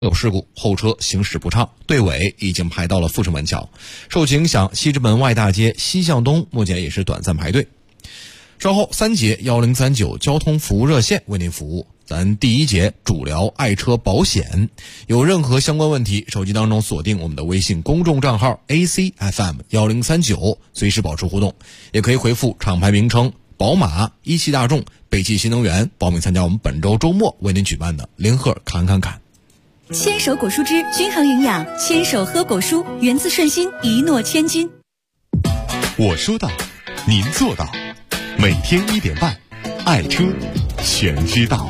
有事故，后车行驶不畅，队尾已经排到了富士门桥。受其影响，西直门外大街西向东目前也是短暂排队。稍后3节1039交通服务热线为您服务。咱第1节主聊爱车保险，有任何相关问题，手机当中锁定我们的微信公众账号 ACFM1039，随时保持互动，也可以回复厂牌名称宝马、一汽大众、北汽新能源，报名参加我们本周周末为您举办的联合侃侃侃。 牵手果蔬汁均衡营养，牵手喝果蔬，源自顺心，一诺千金。 我说到，您做到，每天1点半，爱车全知道。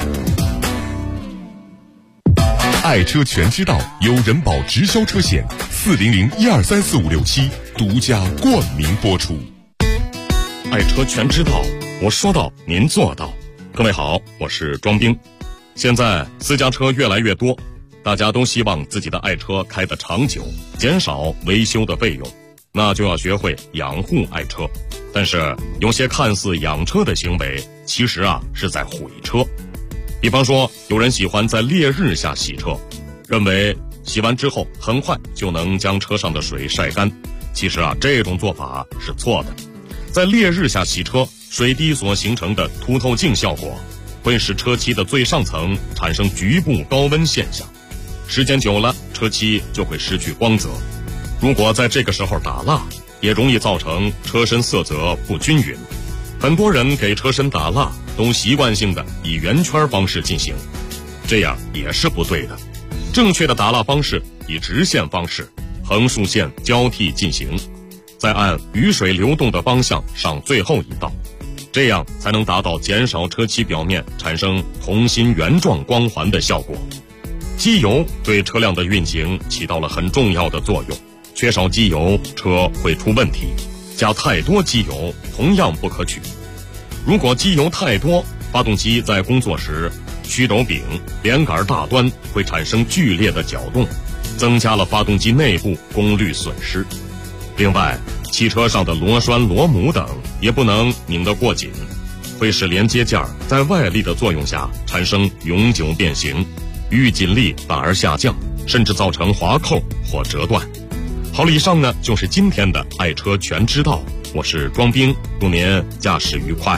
爱车全知道由人保直销车险400-1234567独家冠名播出。 爱车全知道，我说到您做到。各位好，我是庄兵。现在私家车越来越多，大家都希望自己的爱车开得长久，减少维修的费用，那就要学会养护爱车。但是有些看似养车的行为，其实是在毁车。比方说，有人喜欢在烈日下洗车，认为洗完之后很快就能将车上的水晒干。其实这种做法是错的。在烈日下洗车，水滴所形成的凸透镜效果会使车漆的最上层产生局部高温现象，时间久了，车漆就会失去光泽。如果在这个时候打蜡，也容易造成车身色泽不均匀。很多人给车身打蜡都习惯性的以圆圈方式进行，这样也是不对的。正确的打蜡方式以直线方式，横竖线交替进行，再按雨水流动的方向上最后一道，这样才能达到减少车漆表面产生同心圆状光环的效果。机油对车辆的运行起到了很重要的作用，缺少机油车会出问题，加太多机油同样不可取。如果机油太多，发动机在工作时，曲轴柄、连杆大端会产生剧烈的搅动，增加了发动机内部功率损失。另外，汽车上的螺栓、螺母等也不能拧得过紧，会使连接件在外力的作用下产生永久变形，预紧力反而下降，甚至造成滑扣或折断。好了，以上呢就是今天的爱车全知道，我是庄兵，祝您驾驶愉快。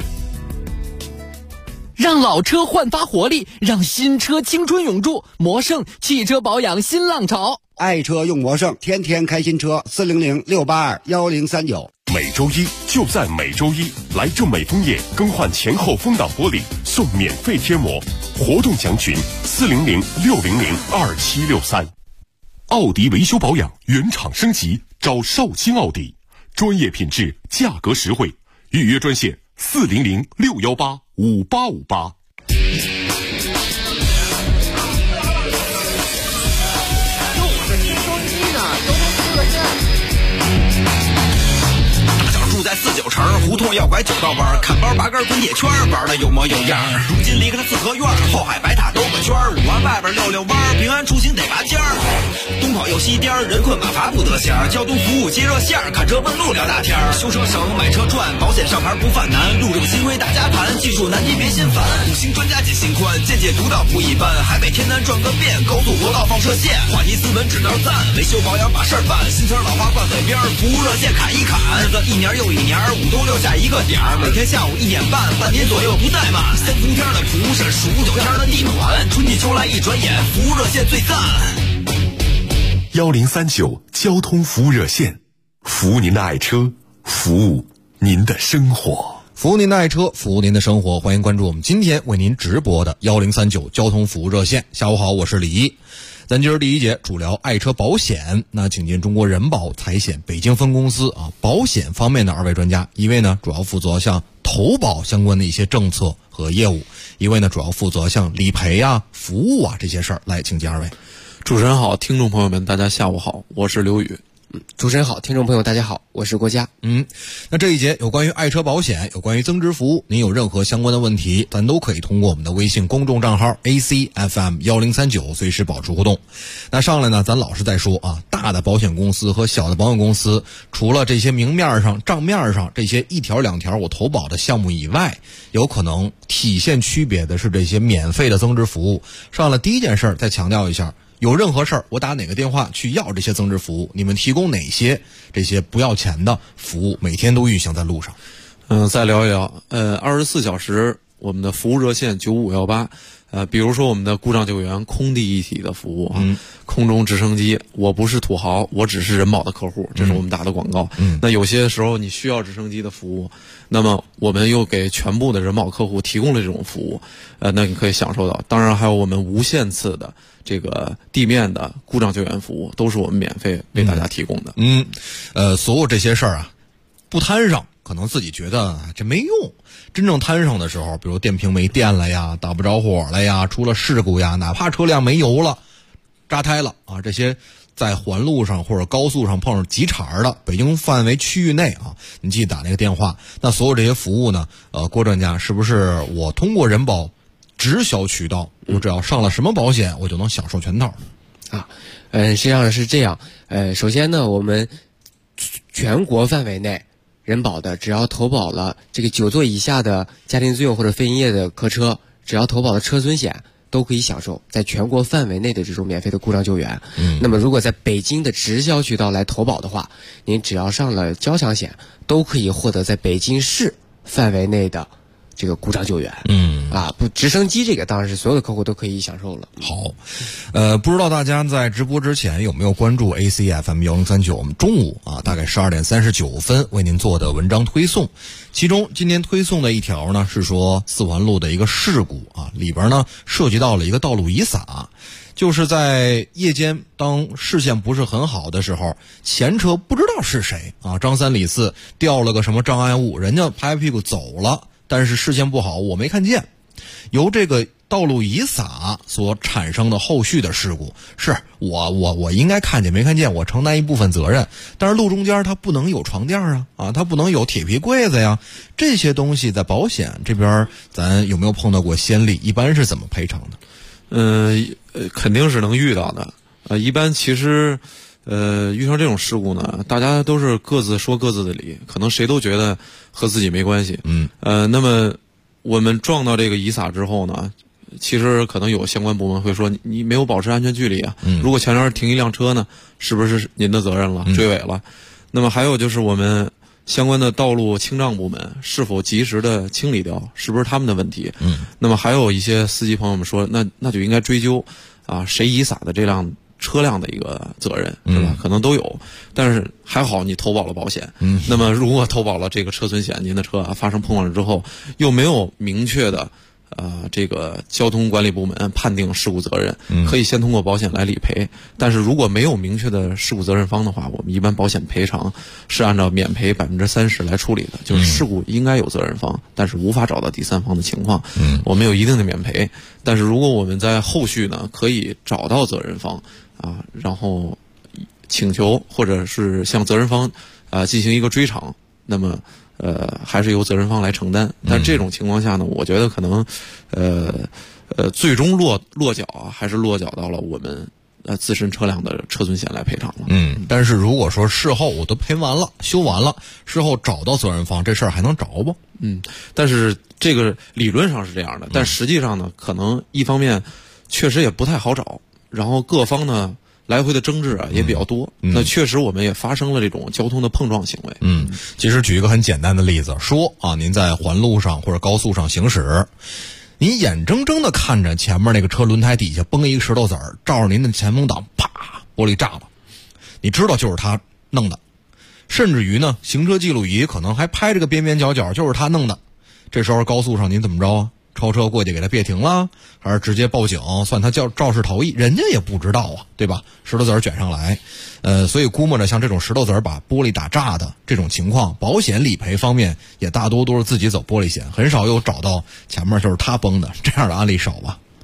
让老车焕发活力，让新车青春永驻。魔胜汽车保养新浪潮， 爱车用魔胜，天天开新车。400-682-1039。 每周一就在每周一，来正美枫叶更换前后风挡玻璃送免费贴膜，活动详询400-600-2763。奥迪维修保养原厂升级，找绍兴奥迪，专业品质，价格实惠，预约专线400-618-5858。 在49城胡同要拐9道弯，看包拔根滚铁圈，玩的有模有样。如今离开了四合院，后海白塔兜个圈，5环外边溜溜弯，平安出行得拔尖儿。东跑又西颠，人困马乏不得闲。交通服务接热线，看车问路聊大天。修车省，买车赚，保险上牌不犯难。路上新规大家谈，技术难题别心烦。5星专家解心宽，见解独到不一般。海北天南转个遍，高速国道放射线。话题斯文指标赞，维修保养把事儿办。新车老花挂嘴边，服务热线砍一砍。日子一年又一年，5都6下一个点儿，每天下午1点半，半年左右不怠慢。3伏天的蒲是数9天的地暖，春季秋来一转眼，服务热线最赞。 1039交通服务热线，服务您的爱车，服务您的生活， 服务您的爱车，服务您的生活。欢迎关注我们今天为您直播的1039交通服务热线。下午好，我是李一。咱今儿第1节主聊爱车保险，那请进中国人保财险北京分公司保险方面的2位专家，一位呢主要负责像投保相关的一些政策和业务，一位呢主要负责像理赔服务这些事儿。来，请进2位。 主持人好，听众朋友们大家下午好，我是刘宇。 主持人好，听众朋友大家好，我是郭嘉。 那这一节有关于爱车保险，有关于增值服务，您有任何相关的问题，咱都可以通过我们的微信公众账号 ACFM1039随时保持互动。那上来呢，咱老是在说啊，大的保险公司和小的保险公司，除了这些明面上、账面上这些一条两条我投保的项目以外，有可能体现区别的是这些免费的增值服务。上来第一件事再强调一下，有任何事儿，我打哪个电话去要这些增值服务？你们提供哪些这些不要钱的服务？每天都运行在路上。 再聊一聊，24小时我们的服务热线9518，比如说我们的故障救援、空地一体的服务啊，空中直升机，我不是土豪，我只是人保的客户，这是我们打的广告。那有些时候你需要直升机的服务，那么我们又给全部的人保客户提供了这种服务，那你可以享受到。当然还有我们无限次的这个地面的故障救援服务，都是我们免费为大家提供的。 所有这些事儿啊，不摊上可能自己觉得这没用，真正摊上的时候，比如电瓶没电了呀，打不着火了呀，出了事故呀，哪怕车辆没油了，扎胎了啊，这些在环路上或者高速上碰上急茬的，北京范围区域内啊，你记得打那个电话。那所有这些服务呢，郭专家，是不是我通过人保直销渠道，我只要上了什么保险，我就能享受全套啊？实际上是这样。首先呢，我们全国范围内人保的，只要投保了这个9座以下的家庭自用或者非营业的客车，只要投保了车损险，都可以享受在全国范围内的这种免费的故障救援。那么如果在北京的直销渠道来投保的话，您只要上了交强险，都可以获得在北京市范围内的这个故障救援。不，直升机这个当然是所有的客户都可以享受了。 好，不知道大家在直播之前有没有关注 ACFM1039？我们中午啊，大概12点39分为您做的文章推送，其中今天推送的一条呢是说四环路的一个事故啊，里边呢涉及到了一个道路遗撒。就是在夜间，当视线不是很好的时候，前车不知道是谁啊，张三李四掉了个什么障碍物，人家拍屁股走了，但是视线不好，我没看见。由这个道路遗撒所产生的后续的事故，是我应该看见没看见，我承担一部分责任。但是路中间它不能有床垫啊，它不能有铁皮柜子呀，这些东西在保险这边咱有没有碰到过先例？一般是怎么赔偿的？ 肯定是能遇到的。一般其实遇上这种事故呢，大家都是各自说各自的理，可能谁都觉得和自己没关系。那么我们撞到这个遗撒之后呢，其实可能有相关部门会说你没有保持安全距离啊。如果前面停一辆车呢，是不是您的责任了，追尾了？那么还有就是我们相关的道路清障部门是否及时的清理掉，是不是他们的问题？那么还有一些司机朋友们说，那就应该追究啊，谁遗撒的这辆车辆的一个责任，是吧？可能都有，但是还好你投保了保险。那么如果投保了这个车损险，您的车发生碰撞之后，又没有明确的这个交通管理部门判定事故责任，可以先通过保险来理赔。但是如果没有明确的事故责任方的话，我们一般保险赔偿是按照免赔30%来处理的，就是事故应该有责任方，但是无法找到第三方的情况，我们有一定的免赔。但是如果我们在后续呢可以找到责任方然后请求或者是向责任方进行一个追偿，那么还是由责任方来承担。但这种情况下呢，我觉得可能最终落脚还是落脚到了我们自身车辆的车损险来赔偿了。 但是如果说事后我都赔完了修完了，事后找到责任方，这事儿还能找不？ 但是这个理论上是这样的，但实际上呢，可能一方面确实也不太好找，然后各方呢来回的争执也比较多。那确实我们也发生了这种交通的碰撞行为。 其实举一个很简单的例子说您在环路上或者高速上行驶，您眼睁睁的看着前面那个车轮胎底下崩一个石头子儿，照着您的前风挡啪玻璃炸了，你知道就是他弄的，甚至于呢行车记录仪可能还拍这个边边角角就是他弄的。这时候高速上您怎么着啊？超车过去给他别停了，还是直接报警算他肇事逃逸？人家也不知道对吧？石头子儿卷上来，所以估摸着像这种石头子儿把玻璃打炸的这种情况，保险理赔方面也大多都是自己走玻璃险，很少有找到前面就是他崩的这样的案例少吧？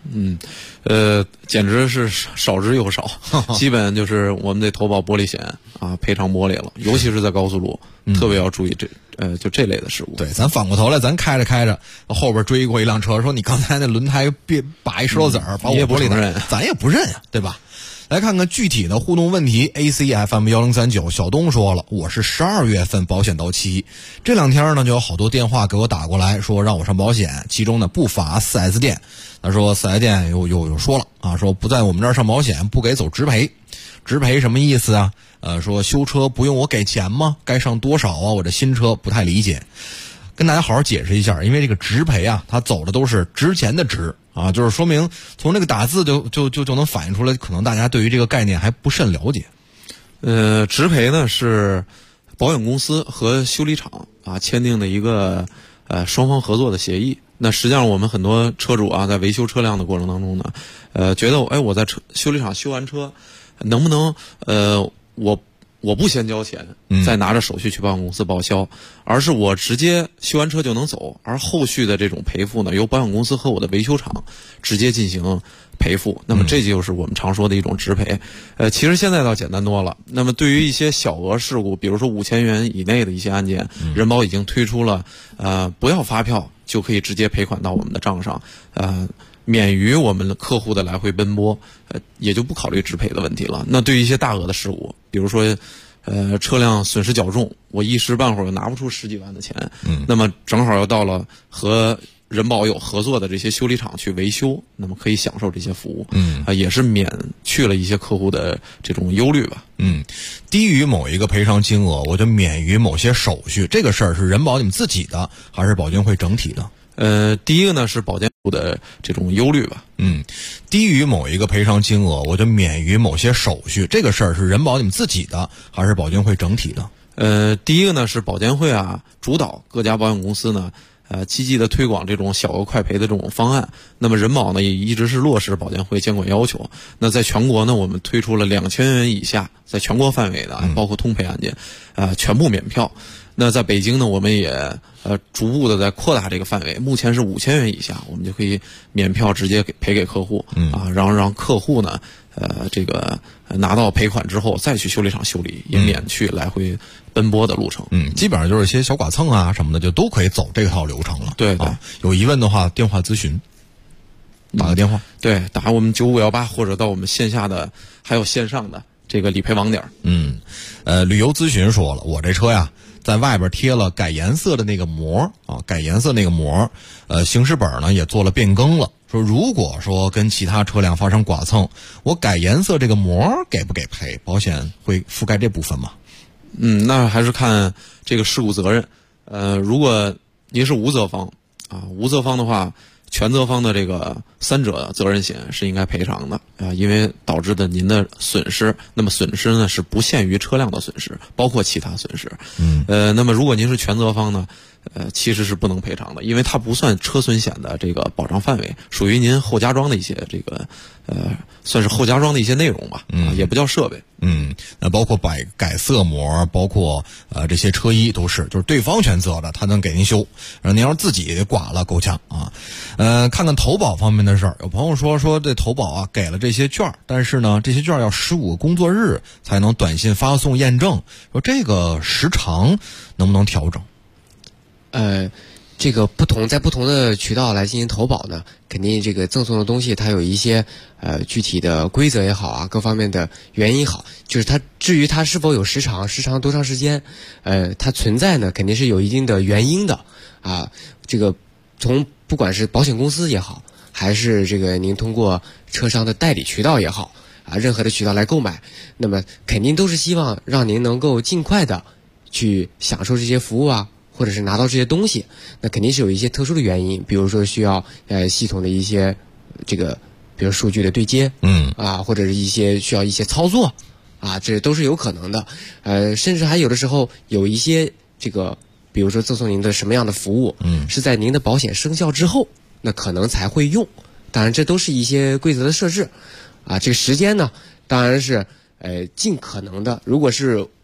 简直是少之又少，基本就是我们得投保玻璃险啊，赔偿玻璃了，尤其是在高速路，特别要注意就这类的事故。 对，咱反过头来，咱开着，后边追过一辆车，说你刚才那轮胎把一石头子儿，把我玻璃的，咱也不认呀，对吧？来看看具体的互动问题。 ACFM1039 小东说了，我是12月份保险到期，这两天呢就有好多电话给我打过来说让我上保险，其中呢不乏 4S 店。他说 4S 店又说了啊，说不在我们这儿上保险，不给走直赔。直赔什么意思啊？说修车不用我给钱吗？该上多少啊？我这新车不太理解，跟大家好好解释一下。因为这个直赔啊，它走的都是值钱的值啊，就是说明从这个打字就能反映出来，可能大家对于这个概念还不甚了解。 直赔呢是保险公司和修理厂啊签订的一个双方合作的协议。那实际上我们很多车主啊在维修车辆的过程当中呢，觉得我在修理厂修完车，能不能我不先交钱，再拿着手续去保险公司报销，而是我直接修完车就能走，而后续的这种赔付呢，由保险公司和我的维修厂直接进行赔付。那么这就是我们常说的一种直赔。其实现在倒简单多了。那么对于一些小额事故，比如说5000元以内的一些案件，人保已经推出了不要发票就可以直接赔款到我们的账上，免于我们的客户的来回奔波，也就不考虑直赔的问题了。那对于一些大额的事故，比如说车辆损失较重，我一时半会儿拿不出10几万的钱，那么正好要到了和人保有合作的这些修理厂去维修，那么可以享受这些服务，也是免去了一些客户的这种忧虑吧。 低于某一个赔偿金额，我就免于某些手续，这个事儿是人保你们自己的，还是保监会整体的？ 第一个呢是保监会的这种忧虑吧。 低于某一个赔偿金额，我就免于某些手续，这个事儿是人保你们自己的，还是保监会整体的？ 第一个呢是保监会主导各家保险公司呢积极的推广这种小额快赔的这种方案。那么人保呢也一直是落实保监会监管要求。那在全国呢，我们推出了2000元以下，在全国范围的包括通赔案件全部免票。那在北京呢，我们也逐步的在扩大这个范围，目前是5000元以下，我们就可以免票直接赔给客户，让客户呢这个拿到赔款之后再去修理厂修理，也免去来回奔波的路程。 基本上就是一些小剐蹭啊什么的，就都可以走这套流程了。 对， 有疑问的话，电话咨询，打个电话， 对，打我们9518或者到我们线下的还有线上的这个理赔网点。 旅游咨询说了，我这车呀，在外边贴了改颜色的那个膜改颜色那个膜，行驶本呢也做了变更了。说如果说跟其他车辆发生剐蹭，我改颜色这个膜给不给赔？保险会覆盖这部分吗？ 那还是看这个事故责任。如果您是无责方无责方的话，全责方的这个3者责任险是应该赔偿的因为导致的您的损失。那么损失呢是不限于车辆的损失，包括其他损失。那么如果您是全责方呢，其实是不能赔偿的，因为它不算车损险的这个保障范围，属于您后加装的一些这个算是后加装的一些内容吧，也不叫设备。 那包括改色膜，包括这些车衣都是，就是对方全责的，他能给您修。您要是自己剐了够呛看看投保方面的事儿，有朋友说这投保给了这些券，但是呢这些券要15个工作日才能短信发送验证，说这个时长能不能调整？ 这个在不同的渠道来进行投保呢，肯定这个赠送的东西它有一些具体的规则也好各方面的原因也好，就是至于它是否有时长多长时间，它存在呢肯定是有一定的原因的这个从不管是保险公司也好，还是这个您通过车商的代理渠道也好任何的渠道来购买，那么肯定都是希望让您能够尽快的去享受这些服务或者是拿到这些东西。那肯定是有一些特殊的原因，比如说需要系统的一些这个比如数据的对接或者是需要一些操作这都是有可能的。甚至还有的时候有一些这个比如说赠送您的什么样的服务是在您的保险生效之后那可能才会用，当然这都是一些规则的设置这个时间呢当然是尽可能的，如果是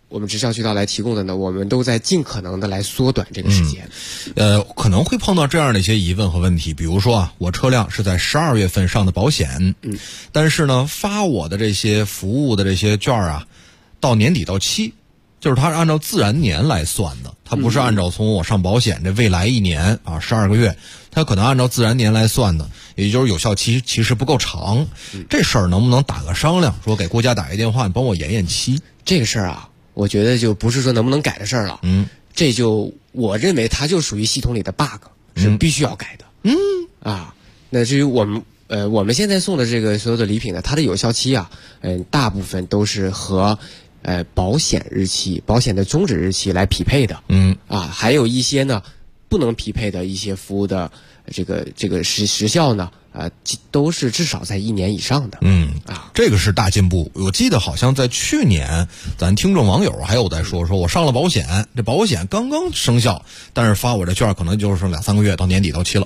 我们直销渠道来提供的呢，我们都在尽可能的来缩短这个时间。 可能会碰到这样的一些疑问和问题，比如说啊，我车辆是在12月份上的保险，但是呢，发我的这些服务的这些券啊，到年底到期，就是它是按照自然年来算的，它不是按照从我上保险这未来1年啊12个月，它可能按照自然年来算的，也就是有效期其实不够长。这事儿能不能打个商量，说给国家打一电话，你帮我延期？ 这个事儿啊，我觉得就不是说能不能改的事儿了。这就我认为它就属于系统里的 bug，是必须要改的。那至于我们现在送的这个所有的礼品呢，它的有效期啊，大部分都是和保险日期、保险的终止日期来匹配的。还有一些呢不能匹配的一些服务的这个时效呢，都是至少在1年以上的。 这个是大进步。我记得好像在去年，咱听众网友还有在说我上了保险，这保险刚刚生效，但是发我这券可能就是剩2-3个月到年底到期了。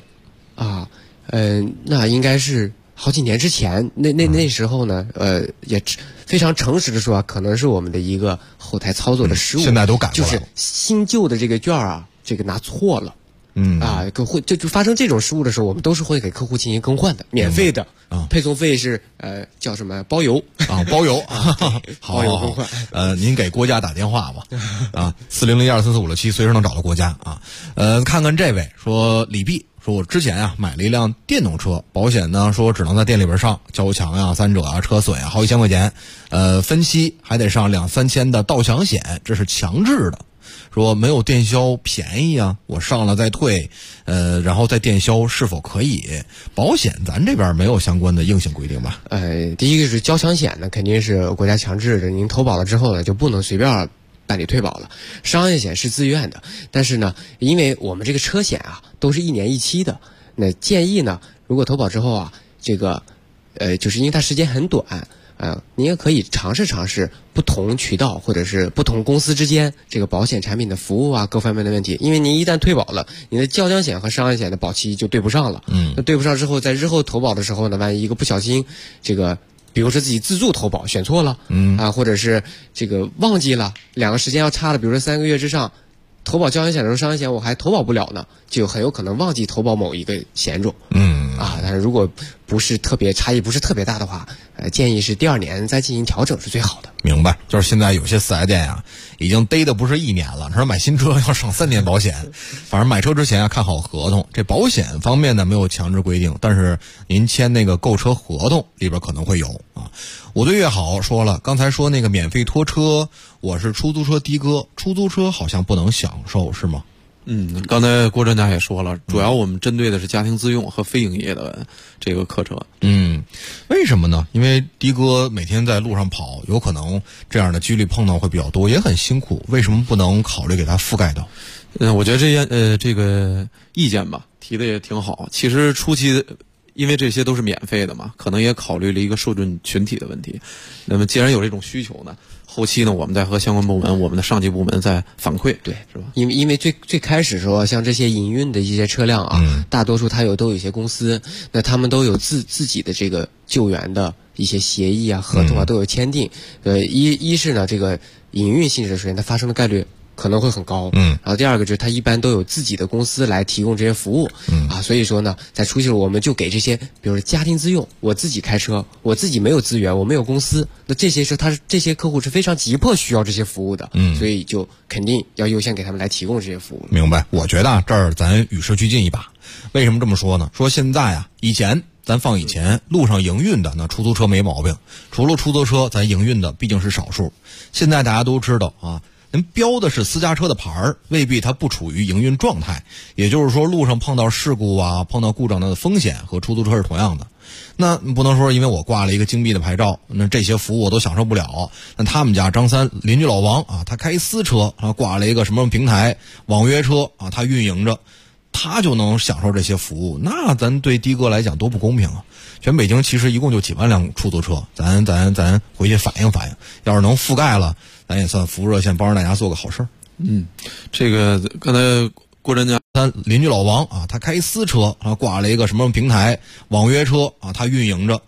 那应该是好几年之前，那时候呢，也非常诚实的说啊，可能是我们的一个后台操作的失误。 现在都改过来了， 就是新旧的这个券啊，这个拿错了。就发生这种失误的时候，我们都是会给客户进行更换的，免费的。配送费是叫什么包邮啊，包邮好， 包邮更换。 您给国家打电话吧，4001244567，随时能找到国家啊。看看这位说李碧。说我之前啊买了一辆电动车，保险呢说只能在店里边上，交强呀、3者啊、车损啊，好几千块钱，分期还得上2-3千的盗抢险，这是强制的。说没有电销便宜啊，我上了再退，然后再电销是否可以？保险咱这边没有相关的硬性规定吧？ 第一个是交强险呢，肯定是国家强制的，您投保了之后呢，就不能随便办理退保了。商业险是自愿的，但是呢，因为我们这个车险啊都是1年1期的，那建议呢，如果投保之后啊，这个就是因为它时间很短。您也可以尝试不同渠道或者是不同公司之间这个保险产品的服务啊，各方面的问题。因为您一旦退保了，您的交强险和商业险的保期就对不上了。那对不上之后，在日后投保的时候呢，万一一个不小心，这个比如说自己自助投保选错了，或者是这个忘记了，2个时间要差了，比如说3个月之上，投保交强险的时候，商业险我还投保不了呢，就很有可能忘记投保某一个险种。但是如果不是特别差异不是特别大的话，建议是第2年再进行调整是最好的。 明白，就是现在有些4S店呀，已经逮的不是1年了，说买新车要上3年保险，反正买车之前要看好合同。这保险方面呢没有强制规定，但是您签那个购车合同里边可能会有啊。我对越好说了，刚才说那个免费拖车，我是出租车的哥，出租车好像不能享受是吗？ 刚才郭专家也说了，主要我们针对的是家庭自用和非营业的这个客车。 为什么呢？因为的哥每天在路上跑，有可能这样的几率碰到会比较多，也很辛苦。为什么不能考虑给他覆盖到？ 我觉得这个意见吧提的也挺好。其实初期因为这些都是免费的嘛，可能也考虑了一个受众群体的问题。那么既然有这种需求呢，后期呢，我们再和相关部门、我们的上级部门再反馈， 对， 是吧？ 因为最开始说，像这些营运的一些车辆啊，大多数它都有一些公司，那他们都有自己的这个救援的一些协议啊、合同啊都有签订。一是呢，这个营运性质的首先它发生的概率可能会很高，然后第二个就是它一般都有自己的公司来提供这些服务，所以说呢，在初期我们就给这些，比如说家庭自用，我自己开车，我自己没有资源，我没有公司，那这些这些客户是非常急迫需要这些服务的，所以就肯定要优先给他们来提供这些服务。 明白？我觉得这儿咱与时俱进一把。为什么这么说呢？说现在啊，以前路上营运的那出租车没毛病，除了出租车，咱营运的毕竟是少数。现在大家都知道啊。人标的是私家车的牌儿，未必它不处于营运状态。也就是说，路上碰到事故啊，碰到故障的风险和出租车是同样的。那不能说因为我挂了一个京 B 的牌照，那这些服务我都享受不了。那他们家张三邻居老王啊，他开私车啊，挂了一个什么平台网约车啊，他运营着，他就能享受这些服务。那咱对的哥来讲多不公平啊！全北京其实一共就几万辆出租车，咱回去反映反映，要是能覆盖了，咱也算服务热线帮着大家做个好事儿。 这个刚才郭专家邻居老王啊，他开私车啊，挂了一个什么平台网约车啊，他运营着，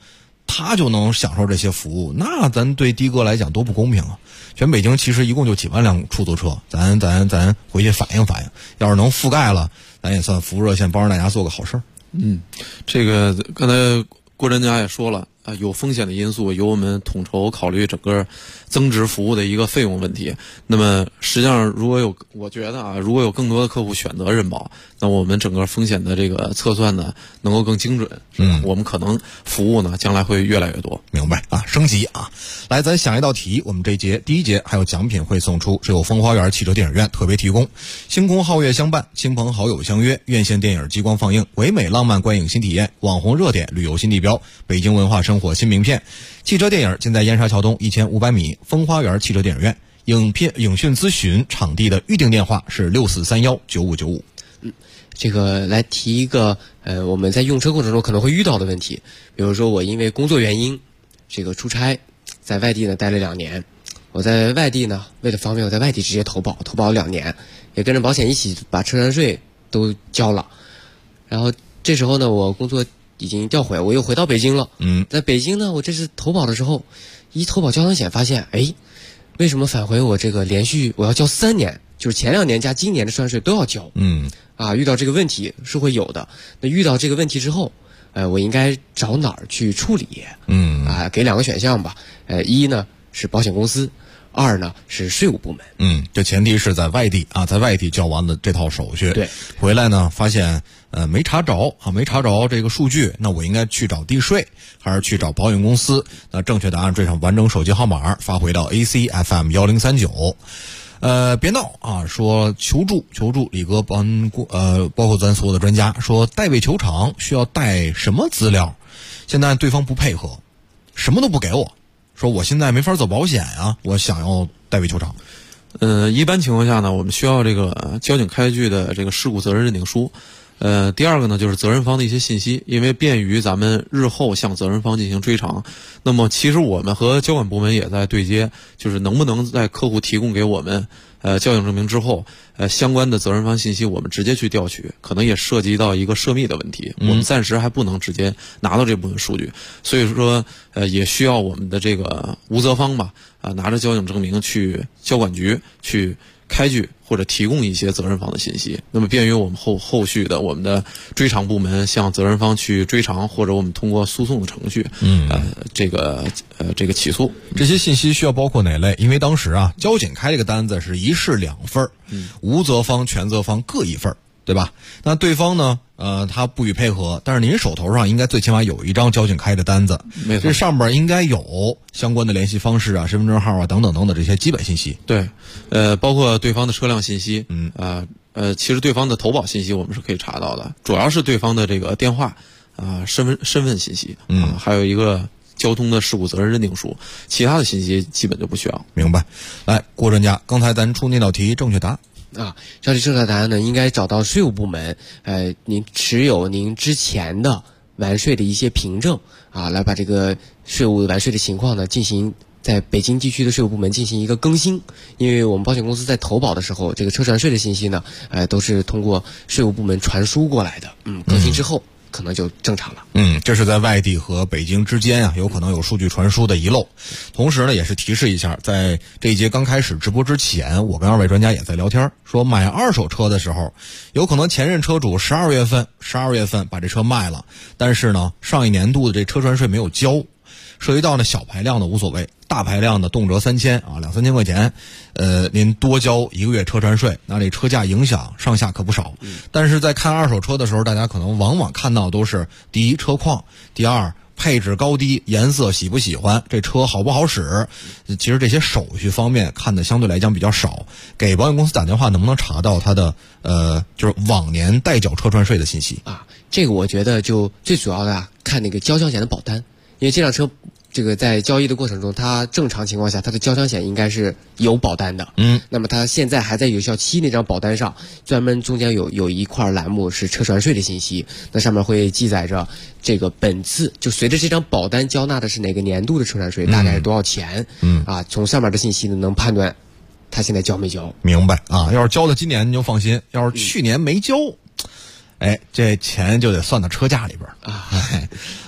他就能享受这些服务，那咱对的哥来讲多不公平啊！全北京其实一共就几万辆出租车，咱回去反映反映，要是能覆盖了，咱也算服务热线帮着大家做个好事儿。 这个刚才郭专家也说了啊，有风险的因素由我们统筹考虑整个增值服务的一个费用问题。那么实际上我觉得啊，如果有更多的客户选择人保，那我们整个风险的这个测算呢能够更精准，是吧？我们可能服务呢将来会越来越多。 明白啊，升级啊！来，咱想一道题，我们这节第一节还有奖品会送出，是由风花园汽车电影院特别提供，星空皓月相伴，亲朋好友相约，院线电影激光放映，唯美浪漫观影新体验，网红热点旅游新地标，北京文化生活新名片。汽车电影尽在燕莎桥东1500米风花园汽车电影院。影讯咨询场地的预订电话是64319595。 这个来提一个我们在用车过程中可能会遇到的问题，比如说我因为工作原因这个出差，在外地呢待了2年，我在外地呢为了方便我在外地直接投保了2年，也跟着保险一起把车船税都交了，然后这时候呢我工作已经调回，我又回到北京了。在北京呢我这次投保的时候一投保交通险发现，为什么返回我这个连续我要交3年，就是前2年加今年的车船税都要交。遇到这个问题是会有的。那遇到这个问题之后我应该找哪儿去处理？给2个选项吧。一呢是保险公司，2呢是税务部门。 这前提是在外地啊，在外地交完了这套手续， 对， 回来呢发现没查着这个数据，那我应该去找地税还是去找保险公司？那正确答案缀上完整手机号码发回到 ACFM 1039。别闹啊！说求助，李哥包括咱所有的专家说，代位求偿需要带什么资料？现在对方不配合，什么都不给我，说我现在没法走保险啊，我想要代位求偿。 一般情况下呢，我们需要这个交警开具的这个事故责任认定书。第二个呢，就是责任方的一些信息，因为便于咱们日后向责任方进行追偿。那么其实我们和交管部门也在对接，就是能不能在客户提供给我们交警证明之后，相关的责任方信息我们直接去调取，可能也涉及到一个涉密的问题，我们暂时还不能直接拿到这部分数据，所以说也需要我们的这个无责方吧，拿着交警证明去交管局去开具或者提供一些责任方的信息，那么便于我们后续的我们的追偿部门向责任方去追偿，或者我们通过诉讼的程序，这个起诉。 这些信息需要包括哪类？因为当时啊，交警开这个单子是1式2份，无责方、全责方各1份，对吧？那对方呢，他不予配合，但是您手头上应该最起码有一张交警开的单子， 没错， 这上边应该有相关的联系方式啊、身份证号啊等等等等这些基本信息。 对，包括对方的车辆信息，其实对方的投保信息我们是可以查到的，主要是对方的这个电话身份信息，还有一个交通的事故责任认定书，其他的信息基本就不需要。 明白。来，郭专家，刚才咱出那道题正确答案。 这题正确答案呢，应该找到税务部门，您持有您之前的完税的一些凭证来把这个税务完税的情况呢进行在北京地区的税务部门进行一个更新。因为我们保险公司在投保的时候，这个车船税的信息呢，都是通过税务部门传输过来的，更新之后可能就正常了。 这是在外地和北京之间有可能有数据传输的遗漏。同时呢，也是提示一下，在这一节刚开始直播之前，我跟2位专家也在聊天，说买2手车的时候，有可能前任车主12月份把这车卖了，但是呢，上一年度的这车船税没有交。涉及到呢小排量的无所谓，大排量的动辄30002-3千块钱，您多交1个月车船税，那这车价影响上下可不少。但是在看2手车的时候，大家可能往往看到都是第一车况，第二配置高低，颜色喜不喜欢，这车好不好使。其实这些手续方面看的相对来讲比较少。给保险公司打电话能不能查到他的就是往年代缴车船税的信息这个我觉得就最主要的看那个交强险的保单，因为这辆车这个在交易的过程中，它正常情况下它的交强险应该是有保单的。那么它现在还在有效期那张保单上，专门中间有一块栏目是车船税的信息，那上面会记载着这个本次就随着这张保单交纳的是哪个年度的车船税，大概是多少钱。从上面的信息呢能判断他现在交没交。 明白要是交了今年您就放心，要是去年没交，这钱就得算到车价里边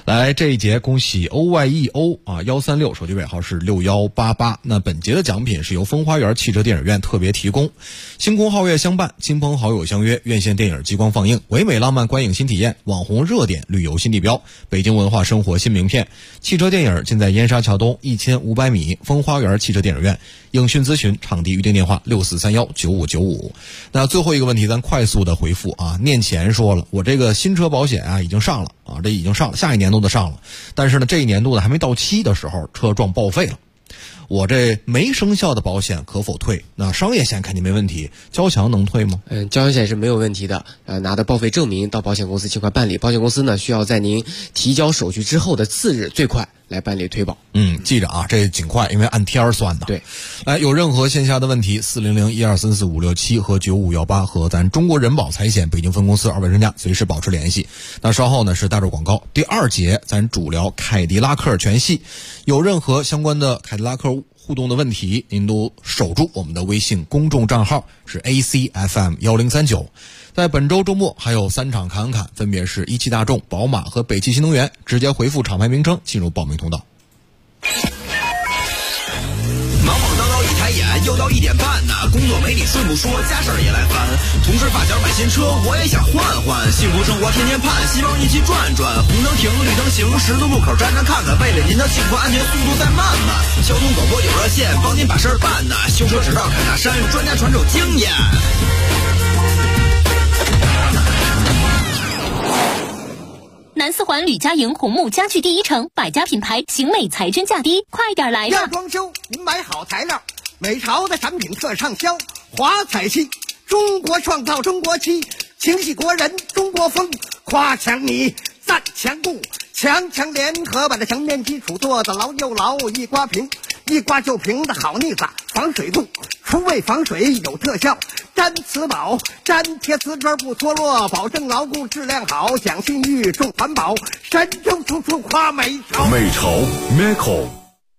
来，这一节恭喜 OYEO 啊136，手机尾号是6188。那本节的奖品是由风花园汽车电影院特别提供，星空皓月相伴，亲朋好友相约，院线电影激光放映，唯美浪漫观影新体验，网红热点旅游新地标，北京文化生活新名片。汽车电影尽在燕莎桥东1500米风花园汽车电影院。影讯咨询场地预订电话64319595。那最后一个问题咱快速的回复啊，念前说了，我这个新车保险啊已经上了啊，这已经上了，下一年度的上了，但是呢这一年度的还没到期的时候车撞报废了，我这没生效的保险可否退？那商业险肯定没问题，交强能退吗？ 交强险是没有问题的。拿着报废证明到保险公司尽快办理，保险公司呢需要在您提交手续之后的次日最快来办理退保。 记着啊，这尽快，因为按天算的。 对， 来，有任何线下的问题，400-1234-567和9518和咱中国人保财险北京分公司2位专家随时保持联系。那稍后呢是大众广告，第2节咱主聊凯迪拉克全系，有任何相关的凯迪拉克互动的问题，您都守住我们的微信公众账号是 ACFM1039。在本周周末还有3场侃侃，分别是一汽大众、宝马和北汽新能源，直接回复厂牌名称进入报名通道。 忙忙叨叨一抬眼，又到1点半呢，工作没理顺不说，家事儿也来烦。同事发小买新车，我也想换换，幸福生活天天盼，希望一起转转。红灯停，绿灯行，十字路口站站看看，为了您的幸福安全，速度再慢慢。交通广播有热线，帮您把事儿办呢。修车直到砍大山，专家传授经验。 南四环吕家营红木家具第一城，百家品牌，型美材真价低，快点来吧！ 要装修，您买好材料，美潮的产品特畅销。华彩漆，中国创造中国漆，情系国人中国风，夸强你赞强固，强强联合把这墙面基础做得牢又牢，一刮平，一刮就平的好腻子，防水度，除味防水有特效。粘瓷宝，粘贴瓷砖不脱落，保证牢固质量好，讲信誉重环保，神州处处夸美潮。 美潮 Meco。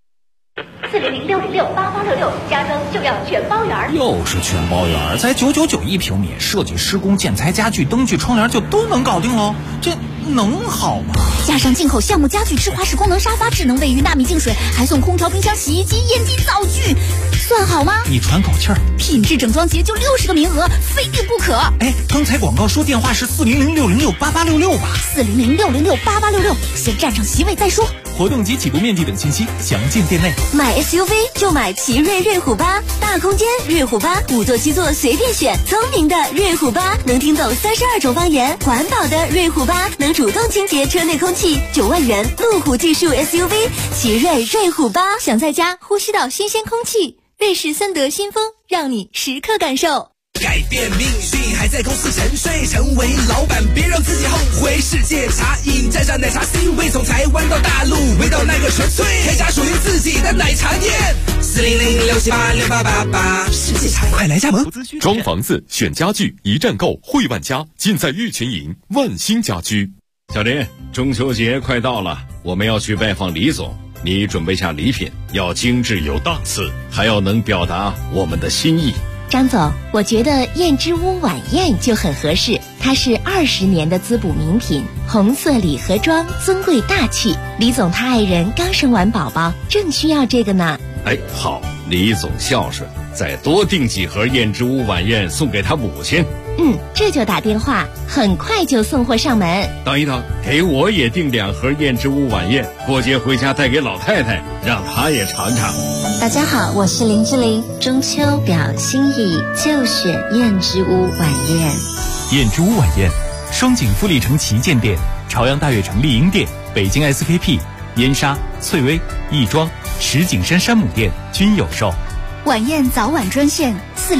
400-606-8866，家装就要全包圆。 又是全包圆，才999一平米，设计、施工、建材、家具、灯具、窗帘就都能搞定喽，这能好吗？ 加上进口橡木家具、智华式功能沙发、智能卫浴、纳米净水，还送空调、冰箱、洗衣机、烟机、灶具，算好吗？ 你喘口气儿。 品质整装节就60个名额，非订不可。 哎，刚才广告说电话是400-606-8866吧 ？400-606-8866，先占上席位再说。 活动及起步面积等信息详见店内。 买 SUV 就买奇瑞瑞虎8，大空间瑞虎8，5座7座随便选，聪明的瑞虎8能听懂32种方言，环保的瑞虎8能主动清洁车内空气，9万元路虎技术 SUV 奇瑞瑞虎8， 想在家呼吸到新鲜空气，瑞士森德新风让你时刻感受。 改变命运还在公司沉睡，成为老板别让自己后悔。世界茶饮沾上奶茶 C 位，从台湾到大陆，味道那个纯粹，开家属于自己的奶茶店。400-678-6888，世界茶饮快来加盟。 装房子选家具一站购，汇万家尽在玉群营万兴家居。 小林，中秋节快到了，我们要去拜访李总，你准备下礼品，要精致有档次，还要能表达我们的心意。 张总，我觉得燕之屋晚宴就很合适，它是20年的滋补名品，红色礼盒装，尊贵大气。李总他爱人刚生完宝宝，正需要这个呢。 哎，好，李总孝顺，再多订几盒燕之屋晚宴送给他母亲。 这就打电话，很快就送货上门。 等一等，给我也订2盒燕之屋晚宴，过节回家带给老太太，让她也尝尝。 大家好，我是林志玲，中秋表心意就选燕之屋晚宴。 燕之屋晚宴，双井富力城旗舰店、朝阳大悦城丽婴店、北京 SKP、燕莎、翠微、亦庄、石景山山姆店均有售。 晚宴早晚专线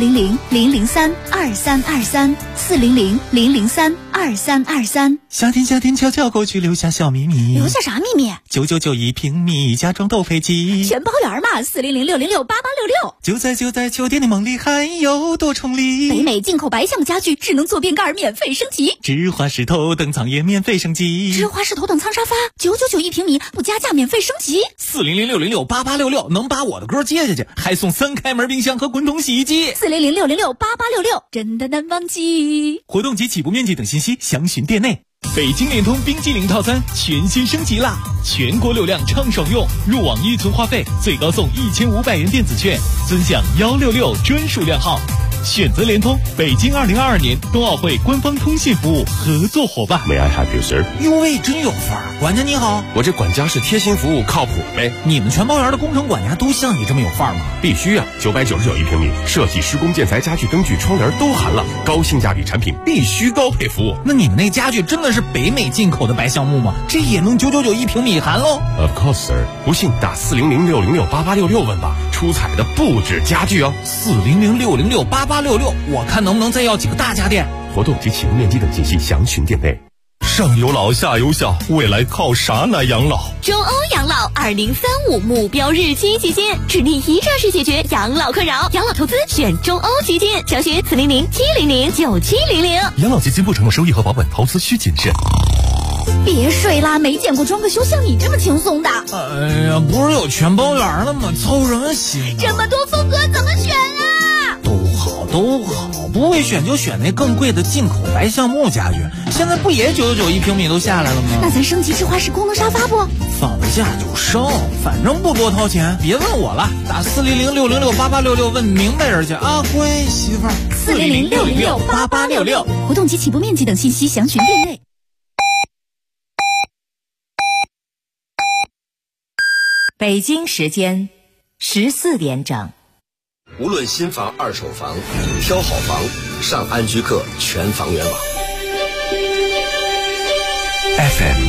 400-003-2323，400-003-2323。 夏天悄悄过去，留下小秘密。 留下啥秘密 ？999一平米，家装都飞机， 全包圆嘛！400-606-8866。 就在酒店的梦里，还有多重礼。 北美进口白橡家具，智能坐便盖免费升级， 芝华士头等舱也免费升级， 芝华士头等舱沙发999一平米，不加价免费升级。 400-606-8866，能把我的歌接下去，还送3开门冰箱和滚筒洗衣机。 400-606-8866，真的难忘记。 活动及起步面积等信息详询店内。 北京联通冰激凌套餐全新升级啦！全国流量畅爽用，入网1存话费最高送1500元电子券，尊享166专属量号。选择联通，北京2022年冬奥会官方通信服务合作伙伴。 May I have your sir？ 哟喂，真有范儿！管家你好， 我这管家是贴心服务，靠谱呗。 你们全包园的工程管家都像你这么有范儿吗？ 必须啊！999一平米，设计、施工、建材、家具、灯具、窗帘都含了，高性价比产品必须高配服务。 那你们那家具真的是北美进口的白橡木吗？这也能999一平米含喽 ？Of course, sir。不信打400-606-8866问吧，出彩的不止家具哦。 400-606-8866，我看能不能再要几个大家电。 活动及启用面积等信息详询店内。 上有老下有小，未来靠啥来养老？ 中欧养老2035目标日期基金，致力一站式解决养老困扰。养老投资选中欧基金，详询400-700-9700。 养老基金不承诺收益和保本，投资需谨慎。 别睡啦，没见过装个修像你这么轻松的。 哎呀，不是有全包园了吗？操什么心这么多风格怎么选啊？ 都好，不会选就选那更贵的进口白橡木家具。现在不也999一平米都下来了吗？ 那咱升级智华式功能沙发不？ 放下就升，反正不多掏钱。别问我了，打400-606-8866问明白人去啊！乖媳妇儿 ，400-606-8866，活动及起步面积等信息详询店内。 北京时间14点整。 无论新房二手房，挑好房上安居客全房源网。 FM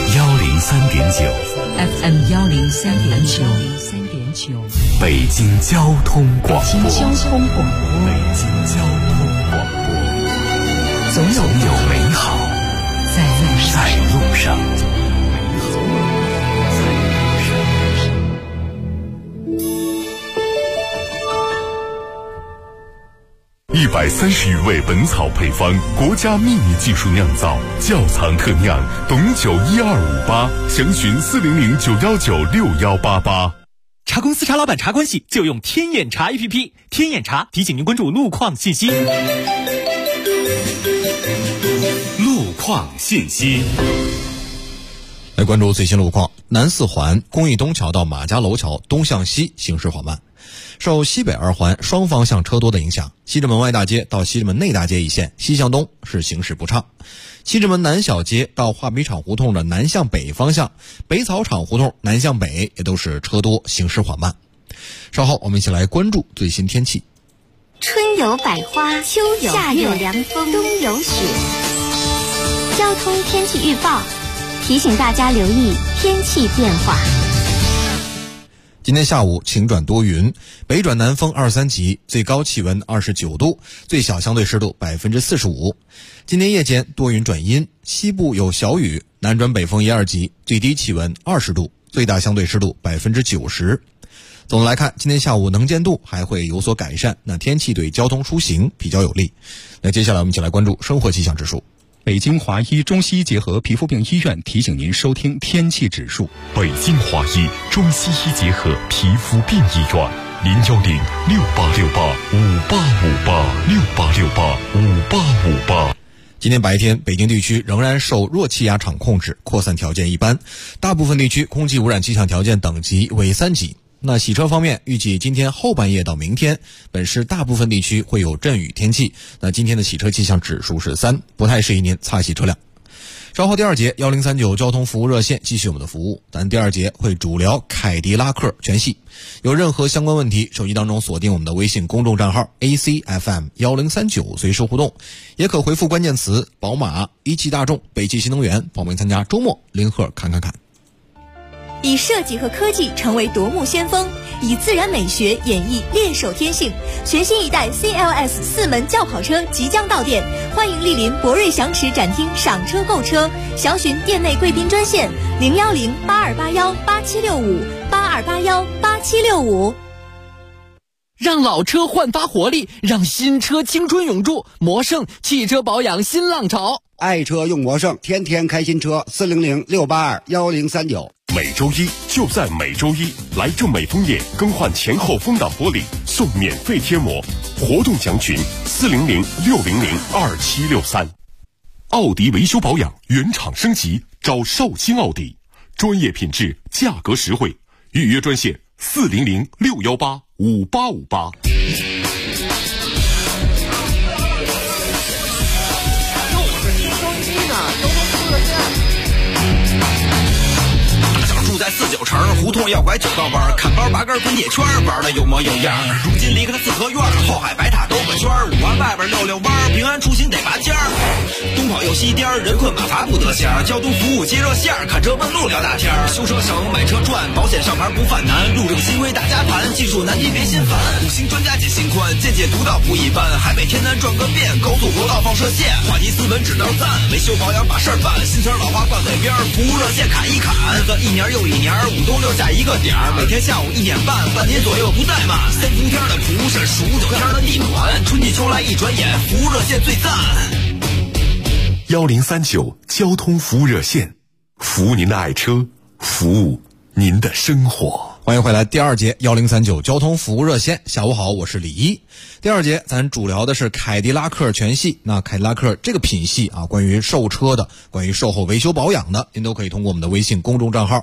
103.9，FM 103.9， 北京交通广播， 北京交通广播，总有美好在路上。 130余味本草配方，国家秘密技术酿造，窖藏特酿，董酒1258，详询400-919-6188。 茶公司茶老板茶关系就用天眼查 APP， 天眼查提醒您关注路况信息。 路况信息。 来关注最新路况，南四环公益东桥到马家楼桥东向西行驶缓慢。受西北二环双方向车多的影响，西直门外大街到西直门内大街一线西向东是行驶不畅，西直门南小街到画笔厂胡同的南向北方向，北草场胡同南向北也都是车多，行驶缓慢。稍后我们一起来关注最新天气。 春有百花，秋有夏有凉风，冬有雪。交通天气预报提醒大家留意天气变化。 今天下午晴转多云，北转南风2、3级，最高气温29度，最小相对湿度45%。今天夜间多云转阴，西部有小雨，南转北风1、2级，最低气温20度，最大相对湿度90%。总的来看，今天下午能见度还会有所改善，那天气对交通出行比较有利。那接下来我们一起来关注生活气象指数。 北京华医中西医结合皮肤病医院提醒您收听天气指数。 北京华医中西医结合皮肤病医院，010-6868-5858，6868-5858。 今天白天，北京地区仍然受弱气压场控制，扩散条件一般，大部分地区空气污染气象条件等级为3级。那洗车方面，预计今天后半夜到明天，本市大部分地区会有阵雨天气。那今天的洗车气象指数是3，不太适宜您擦洗车辆。稍后第二节1039交通服务热线继续我们的服务，咱第二节会主聊凯迪拉克全系。有任何相关问题，手机当中锁定我们的微信公众账号 ACFM1039，随时互动，也可回复关键词宝马、一汽大众、北汽新能源，报名参加周末零贺看。 以设计和科技成为夺目先锋，以自然美学演绎猎手天性。全新一代 CLS 4门轿跑车即将到店，欢迎莅临博瑞祥驰展厅赏车购车，详询店内贵宾专线010-8281-8765，8281-8765。 让老车焕发活力，让新车青春永驻。魔胜汽车保养新浪潮， 爱车用魔胜，天天开新车。400-682-1039。 每周一就在每周一，来正美枫叶更换前后风挡玻璃，送免费贴膜。活动详询400-600-2763。 奥迪维修保养原厂升级，找绍兴奥迪，专业品质，价格实惠，预约专线400-618-5858。 住在49城，胡同要拐9道弯，看包拔根滚铁圈，玩的有模有样。如今离开了四合院，后海白塔兜个圈，5环外边溜弯，平安出行得拔尖儿。东跑又西颠，人困马乏不得闲。交通服务接热线，看车问路聊大天。修车省，买车赚，保险上牌不犯难。路政新规大家盘，技术难题别心烦。5星专家解心宽，见解独到不一般。海北天南转个遍，高速国道放射线，话题斯文指导赞，维修保养把事儿办。新车老花挂嘴边，服务热线砍一砍。1年又1年，5冬6夏一个点儿，每天下午1点半，半年左右不怠慢。3伏天的蒲是数9天的逆暖，春季秋来一转眼，服务热线最赞。 1039交通服务热线，服务您的爱车，服务您的生活。 欢迎回来，第二节1039交通服务热线。下午好，我是李一。第二节咱主聊的是凯迪拉克全系。那凯迪拉克这个品系啊，关于售车的，关于售后维修保养的，您都可以通过我们的微信公众账号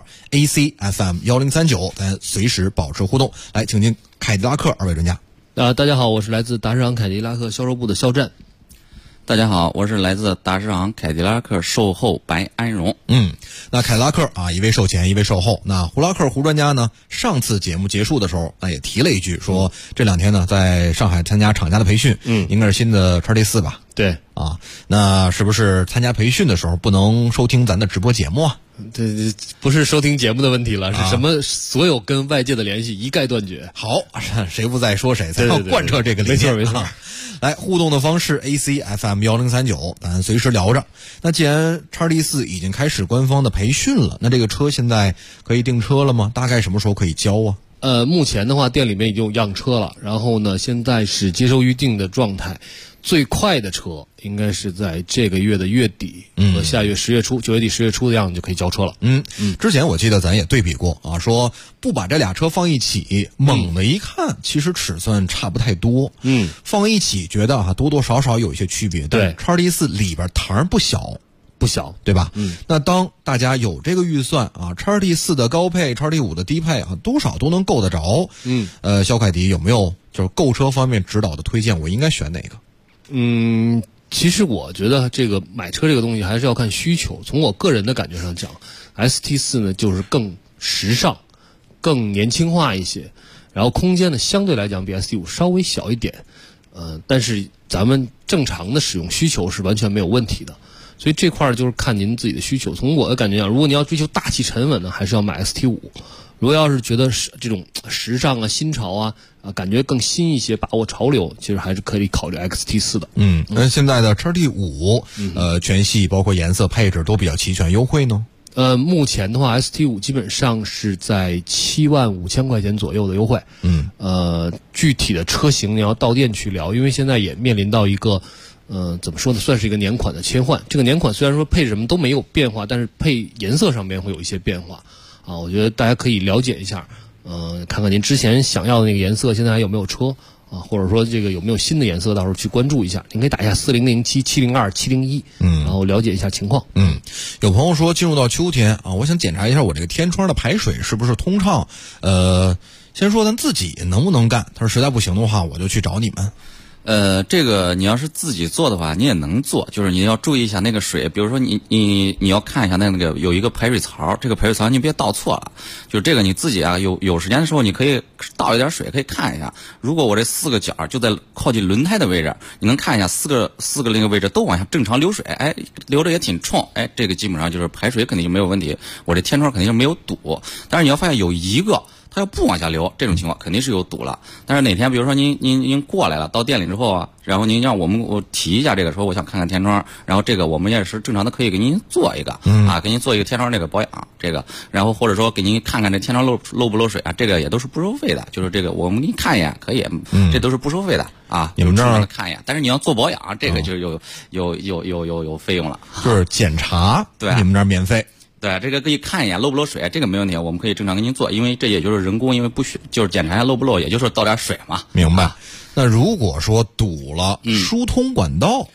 ACFM1039，咱随时保持互动。来，请进凯迪拉克二位专家。 大家好，我是来自达世行凯迪拉克销售部的肖战。 大家好，我是来自达世行凯迪拉克售后白安荣。 那凯迪拉克啊，一位售前，一位售后。那胡拉克胡专家呢，上次节目结束的时候，那也提了一句，说这2天呢，在上海参加厂家的培训，应该是新的XT4吧？ 对啊，那是不是参加培训的时候不能收听咱的直播节目啊？ 对，不是收听节目的问题了，是什么？所有跟外界的联系一概断绝。 好，谁不在说谁，咱要贯彻这个理念。 没错。 来，互动的方式 ACFM1039，咱随时聊着。那既然XT4已经开始官方的培训了，那这个车现在可以订车了吗？大概什么时候可以交啊？ 目前的话，店里面已经有样车了，然后呢，现在是接受预定的状态。最快的车应该是在这个月的月底和下月10月初，9月底10月初的样子就可以交车了。 之前我记得咱也对比过啊，说不把这俩车放一起，猛的一看，其实尺寸差不太多。放一起觉得多多少少有一些区别。 对 ，XT4里边堂不小，对吧？那当大家有这个预算啊，XT4的高配，XT5的低配啊，多少都能够得着。肖凯迪有没有就是购车方面指导的推荐？我应该选哪个？ 其实我觉得这个买车这个东西还是要看需求。从我个人的感觉上讲 ，ST4 呢就是更时尚、更年轻化一些，然后空间呢相对来讲比 ST5 稍微小一点，但是咱们正常的使用需求是完全没有问题的。所以这块就是看您自己的需求。从我的感觉讲，如果你要追求大气沉稳呢，还是要买 ST5。如果要是觉得这种时尚啊、新潮啊，感觉更新一些，把握潮流，其实还是可以考虑 XT4 的。 那现在的XT5，全系包括颜色配置都比较齐全，优惠呢？ 目前的话 ，ST5 基本上是在75000块钱左右的优惠。具体的车型你要到店去聊，因为现在也面临到一个。怎么说呢？算是一个年款的切换。这个年款虽然说配置什么都没有变化，但是配颜色上面会有一些变化啊。我觉得大家可以了解一下，看看您之前想要的那个颜色现在还有没有车啊，或者说这个有没有新的颜色，到时候去关注一下。您可以打一下4007-702-701，然后了解一下情况。 有朋友说进入到秋天啊，我想检查一下我这个天窗的排水是不是通畅。先说咱自己能不能干？他说实在不行的话，我就去找你们。 这个你要是自己做的话，你也能做，就是你要注意一下那个水，比如说你要看一下那个有一个排水槽，这个排水槽你别倒错了，就是这个你自己啊有时间的时候你可以倒一点水，可以看一下。如果我这4个角就在靠近轮胎的位置，你能看一下四个那个位置都往下正常流水，流着也挺冲，这个基本上就是排水肯定就没有问题，我这天窗肯定就没有堵。但是你要发现有一个它要不往下流，这种情况肯定是有堵了。但是哪天比如说您过来了，到店里之后啊，然后您让我提一下这个，说我想看看天窗，然后这个我们也是正常的可以给您做一个给您做一个天窗这个保养这个，然后或者说给您看看这天窗漏不漏水啊，这个也都是不收费的，就是这个我们给你看一眼可以，这都是不收费的啊。 你们这儿看一眼，但是你要做保养，这个就有费用了， 就是检查， 对， 你们这儿免费。 对，这个可以看一眼漏不漏水，这个没问题，我们可以正常给您做，因为这也就是人工，因为不许就是检查一下漏不漏，也就是倒点水嘛。 明白。那如果说堵了，疏通管道，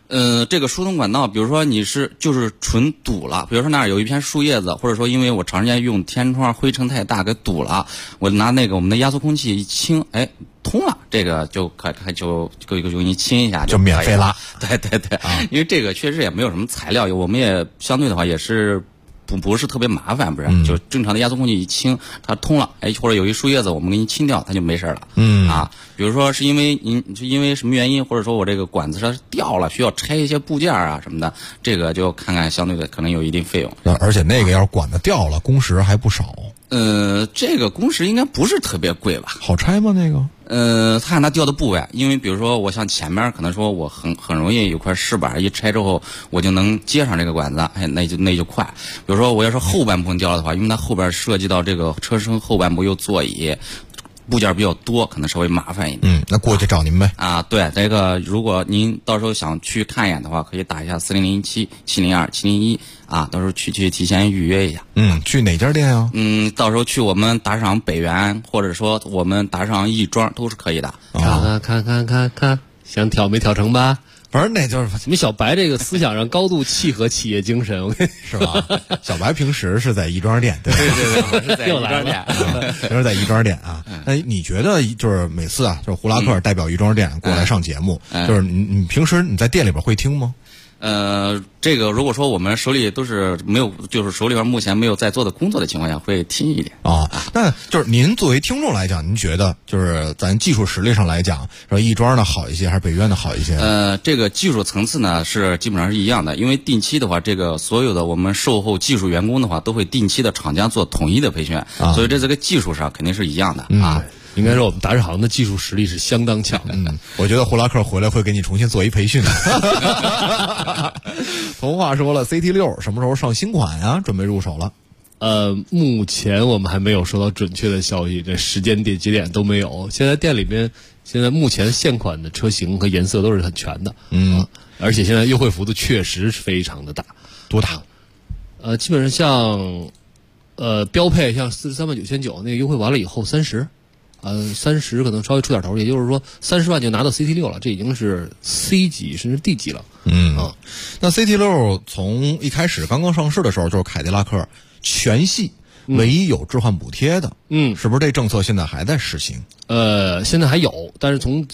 这个疏通管道，比如说你就是纯堵了，比如说那儿有一片树叶子，或者说因为我长时间用天窗灰尘太大给堵了，我拿我们的压缩空气一清，哎，通了，这个就给你清一下就免费拉。 对，因为这个确实也没有什么材料，我们也相对的话也是。不是特别麻烦，不是，就正常的压缩空气一清，它通了，哎，或者有一树叶子，我们给你清掉，它就没事了。比如说是因为什么原因，或者说我这个管子它掉了，需要拆一些部件啊什么的，这个就看看相对的可能有一定费用。 而且那个要是管子掉了，工时还不少。 这个工时应该不是特别贵吧？ 好拆吗？那个？ 看它掉的部位，因为比如说我像前面可能说我很容易有块饰板一拆之后，我就能接上这个管子，哎，那就快。比如说我要是后半部分掉了的话，因为它后边涉及到这个车身后半部有座椅。部件比较多，可能稍微麻烦一点。 那过去找您呗。 对，这个如果您到时候想去看一眼的话，可以打一下4007-702-701啊，到时候去提前预约一下。 去哪家店啊？ 到时候去我们打赏北园，或者说我们打赏亦庄都是可以的。 看，想挑没挑成吧？ 不是，那就是你小白这个思想上高度契合企业精神，我跟你是吧？小白平时是在亦庄店，对， 我是在亦庄店， 就是在亦庄店啊。那你觉得就是每次啊，就是胡拉克代表亦庄店过来上节目，就是你平时你在店里边会听吗？ 这个如果说我们手里都是没有，就是手里边目前没有在做的工作的情况下，会听一点啊。那就是您作为听众来讲，您觉得就是咱技术实力上来讲，说亦庄的好一些，还是北苑的好一些？ 这个技术层次呢是基本上是一样的，因为定期的话，这个所有的我们售后技术员工的话，都会定期的厂家做统一的培训，所以这个技术上肯定是一样的啊。 应该说我们达世行的技术实力是相当强的。 我觉得胡拉克回来会给你重新做一培训的。童话说了 ，CT6 什么时候上新款呀？准备入手了。 目前我们还没有收到准确的消息，这时间节点都没有。现在店里面，现在目前现款的车型和颜色都是很全的。而且现在优惠幅度确实是非常的大。 多大？ 基本上像标配像439900那个优惠完了以后30。30可能稍微出点头，也就是说30万就拿到 CT6 了，这已经是 C 级甚至 D 级了。 那 CT6 从一开始刚刚上市的时候就是凯迪拉克全系唯一有置换补贴的。是不是这政策现在还在实行？ 现在还有，但是从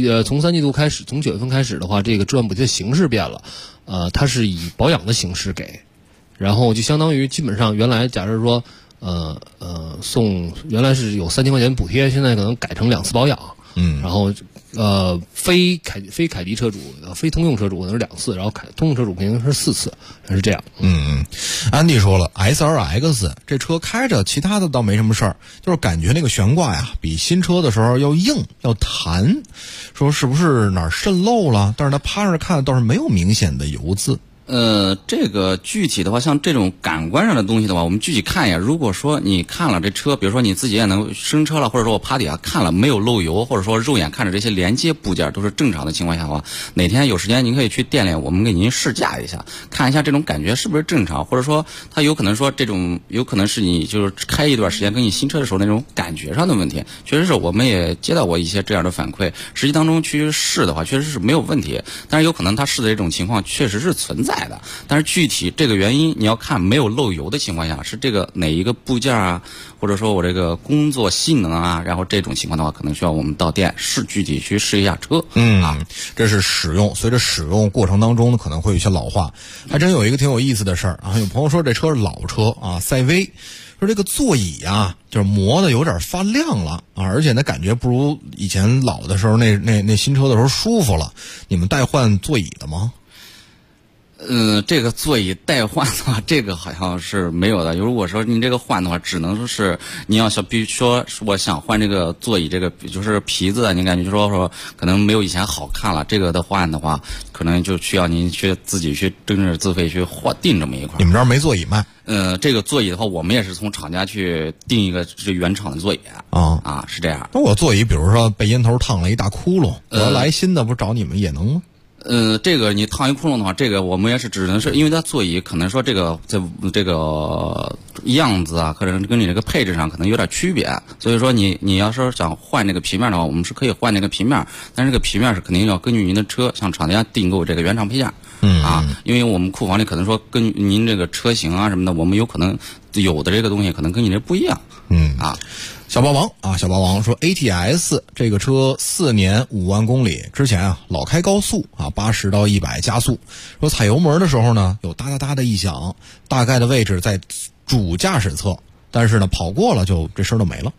3季度开始，从9月份开始的话，这个置换补贴形式变了。它是以保养的形式给，然后就相当于基本上原来假设说。送原来是有3000块钱补贴，现在可能改成2次保养。然后非凯迪车主、非通用车主可能是2次，然后通用车主肯定是4次，是这样。 安迪说了 ，SRX 这车开着，其他的倒没什么事儿，就是感觉那个悬挂呀，比新车的时候要硬要弹，说是不是哪儿渗漏了？但是他趴着看倒是没有明显的油渍。 这个具体的话，像这种感官上的东西的话，我们具体看一下。如果说你看了这车，比如说你自己也能升车了，或者说我趴底下看了没有漏油，或者说肉眼看着这些连接部件都是正常的情况下的话，哪天有时间您可以去店里，我们给您试驾一下，看一下这种感觉是不是正常，或者说它有可能说这种有可能是你就是开一段时间跟你新车的时候那种感觉上的问题。确实是我们也接到过一些这样的反馈，实际当中去试的话确实是没有问题，但是有可能他试的这种情况确实是存在的，但是具体这个原因你要看没有漏油的情况下是这个哪一个部件啊，或者说我这个工作性能啊，然后这种情况的话可能需要我们到店具体去试一下车。 这是随着使用过程当中呢可能会有一些老化。还真有一个挺有意思的事儿啊，有朋友说这车是老车啊，赛威说这个座椅啊就是磨的有点发亮了啊，而且呢感觉不如以前老的时候那新车的时候舒服了。你们代换座椅的吗？ 这个座椅代换的话，这个好像是没有的。如果说您这个换的话，只能说是您要比如说我想换这个座椅，这个就是皮子，您感觉就说可能没有以前好看了，这个的换的话，可能就需要您去自己去真正自费去订这么一块。 你们这儿没座椅卖？ 这个座椅的话，我们也是从厂家去订一个这原厂的座椅是这样。 那我座椅比如说被烟头烫了一大窟窿，我要来新的，不找你们也能吗？ 这个你烫一窟窿的话，这个我们也是只能是因为它座椅可能说这个样子啊，可能跟你这个配置上可能有点区别，所以说你要是想换这个皮面的话，我们是可以换这个皮面，但是这个皮面是肯定要根据您的车向厂家订购这个原厂配件。因为我们库房里可能说跟您这个车型啊什么的，我们有可能有的这个东西可能跟你这不一样。 小霸王说 ATS 这个车4年5万公里，之前啊老开高速啊80到100加速，说踩油门的时候呢有哒哒哒的异响，大概的位置在主驾驶侧，但是呢跑过了就这声都没了。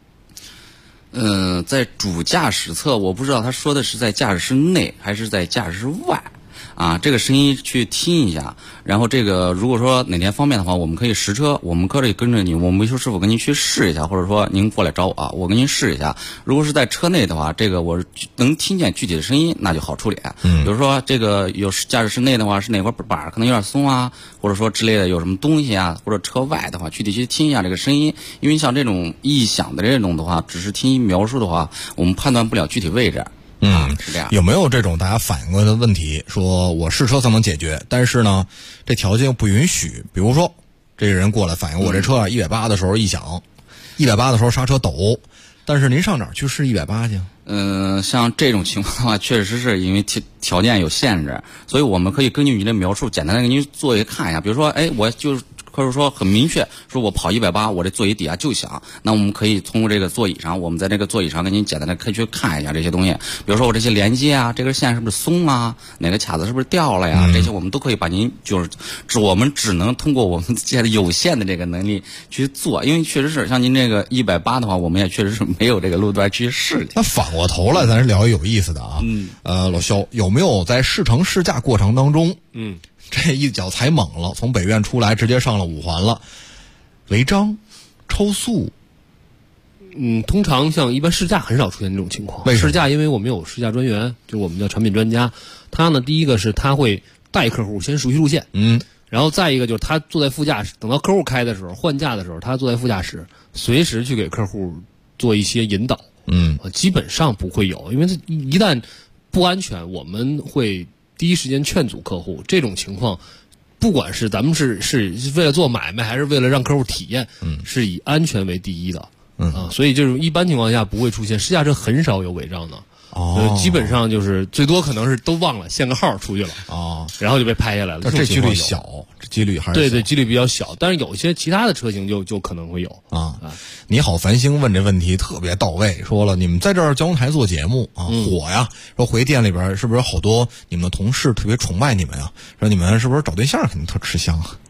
在主驾驶侧，我不知道他说的是在驾驶室内还是在驾驶室外。这个声音去听一下，然后这个如果说哪天方便的话，我们可以实车，我们可以跟着你，我们维修师傅跟您去试一下，或者说您过来找我我跟您试一下。如果是在车内的话，这个我能听见具体的声音，那就好处理。比如说这个有驾驶室内的话，是哪块板可能有点松啊，或者说之类的有什么东西啊，或者车外的话，具体去听一下这个声音，因为像这种异响的这种的话，只是听描述的话，我们判断不了具体位置。是这样。有没有这种大家反映过的问题，说我试车才能解决，但是呢这条件又不允许，比如说这个人过来反映我这车180的时候异响，180的时候刹车抖，但是您上哪儿去试180去？ 像这种情况的话，确实是因为条件有限制，所以我们可以根据你的描述简单的给您做一个看一下，比如说我就是或者说很明确说我跑180，我这座椅底下就响，那我们可以通过这个座椅上，我们在这个座椅上给您简单的可以去看一下这些东西，比如说我这些连接啊，这根线是不是松啊，哪个卡子是不是掉了呀，这些我们都可以把您我们只能通过我们现在有限的这个能力去做，因为确实是像您这个180的话，我们也确实是没有这个路段去试。 那反过头来咱是聊有意思的啊，老肖有没有在试乘试驾过程当中这一脚踩猛了，从北苑出来直接上了5环了，违章超速？ 通常像一般试驾很少出现这种情况。试驾因为我们有试驾专员，就是我们叫产品专家，他呢第一个是他会带客户先熟悉路线，然后再一个就是他坐在副驾驶，等到客户开的时候换驾的时候，他坐在副驾驶随时去给客户做一些引导。基本上不会有，因为一旦不安全，我们会第一时间劝阻客户。这种情况不管是咱们是为了做买卖还是为了让客户体验，是以安全为第一的。所以就是一般情况下不会出现，试驾车很少有违章的。基本上就是最多可能是都忘了限个号出去了然后就被拍下来了。 这几率小，这几率还是对几率比较小，但是有些其他的车型就可能会有你好，繁星问这问题特别到位，说了你们在这儿交通台做节目火呀，说回店里边是不是有好多你们的同事特别崇拜你们呀？说你们是不是找对象肯定特吃香啊？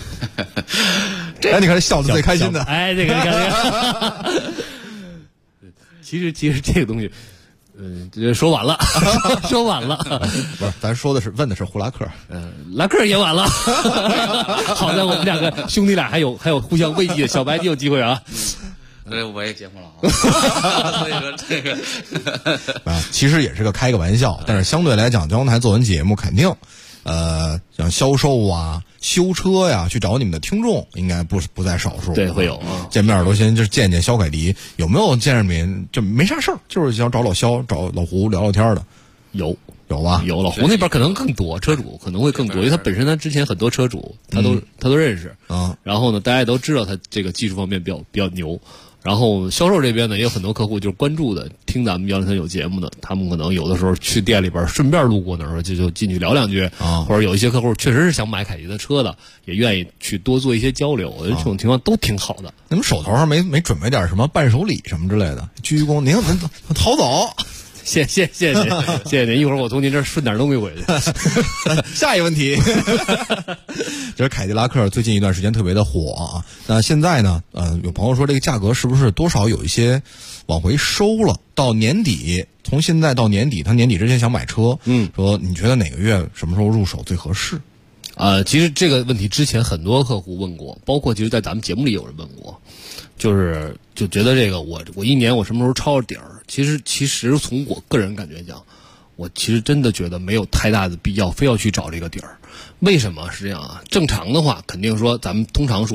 你看笑得最开心的， 这个你看其实这个东西。说晚了，说晚了， 不是，咱说的是问的是呼拉克， 拉克也晚了。好在我们两个兄弟俩还有互相慰藉，小白你有机会啊。 我也结婚了所以说这个其实也是个开个玩笑，但是相对来讲，交通台做完节目肯定，像销售啊、修车呀，去找你们的听众应该不在少数。 对，会有见面都先就是见肖凯迪，有没有见着您就没啥事儿，就是想找老肖、找老胡聊聊天的？ 有吧？ 有老胡那边可能更多，车主可能会更多，因为他本身他之前很多车主他都认识然后呢，大家都知道他这个技术方面比较牛。然后销售这边呢，也有很多客户就是关注的，听咱们103有节目的，他们可能有的时候去店里边顺便路过那儿，就进去聊两句或者有一些客户确实是想买凯迪的车的，也愿意去多做一些交流。我觉得这种情况都挺好的。 你们手头上没准备点什么伴手礼什么之类的？鞠躬，您逃走。 谢谢您，一会儿我从您这儿顺点东西回去。 下一个问题，就是凯迪拉克最近一段时间特别的火啊。那现在呢，有朋友说这个价格是不是多少有一些往回收了？到年底，从现在到年底，他年底之前想买车，说你觉得哪个月什么时候入手最合适？ 其实这个问题之前很多客户问过，包括其实在咱们节目里有人问过，就觉得这个我一年我什么时候抄着底儿？其实从我个人感觉讲，我其实真的觉得没有太大的必要非要去找这个底儿。为什么是这样啊？正常的话，肯定说咱们通常说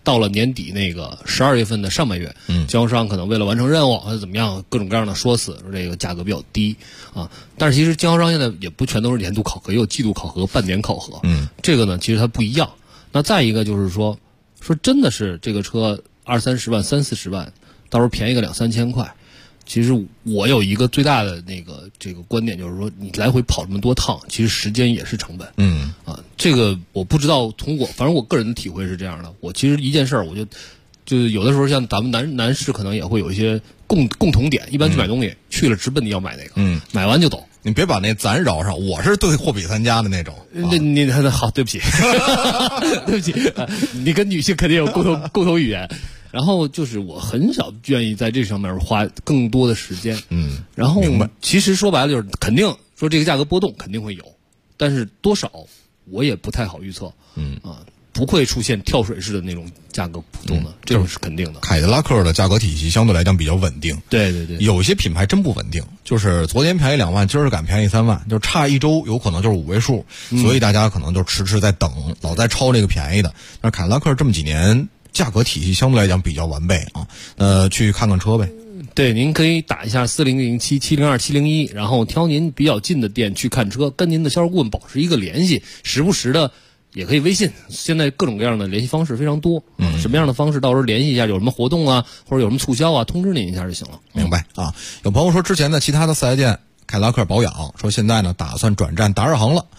到了年底那个12月份的上半月，经销商可能为了完成任务或者怎么样，各种各样的说辞，说这个价格比较低啊。但是其实经销商现在也不全都是年度考核，也有季度考核、半年考核。这个呢其实它不一样。那再一个就是说真的是这个车20-30万、30-40万，到时候便宜个2-3千块。其实我有一个最大的这个观点，就是说你来回跑这么多趟，其实时间也是成本。这个我不知道，反正我个人的体会是这样的。我其实一件事儿，我就有的时候像咱们男士可能也会有一些共同点，一般去买东西，去了直奔你要买那个，买完就走。 你别把那咱绕上，我是对货比三家的那种。 你好，对不起，对不起，你跟女性肯定有共同语言。然后就是我很少愿意在这上面花更多的时间。然后其实说白了就是肯定说这个价格波动肯定会有，但是多少我也不太好预测。不会出现跳水式的那种价格波动的，这个是肯定的。 凯迪拉克的价格体系相对来讲比较稳定。 对对对， 有些品牌真不稳定，就是昨天便宜2万，今儿敢便宜3万，就差一周有可能就是5位数，所以大家可能就迟迟在等，老在抄这个便宜的。但是凯迪拉克这么几年价格体系相对来讲比较完备啊，去看看车呗。 对，您可以打一下4007、702、701，然后挑您比较近的店去看车，跟您的销售顾问保持一个联系，时不时的也可以微信，现在各种各样的联系方式非常多。什么样的方式到时候联系一下，有什么活动啊，或者有什么促销啊，通知您一下就行了。 明白啊？有朋友说之前的其他的4S店凯迪拉克保养，说现在呢打算转战达尔行了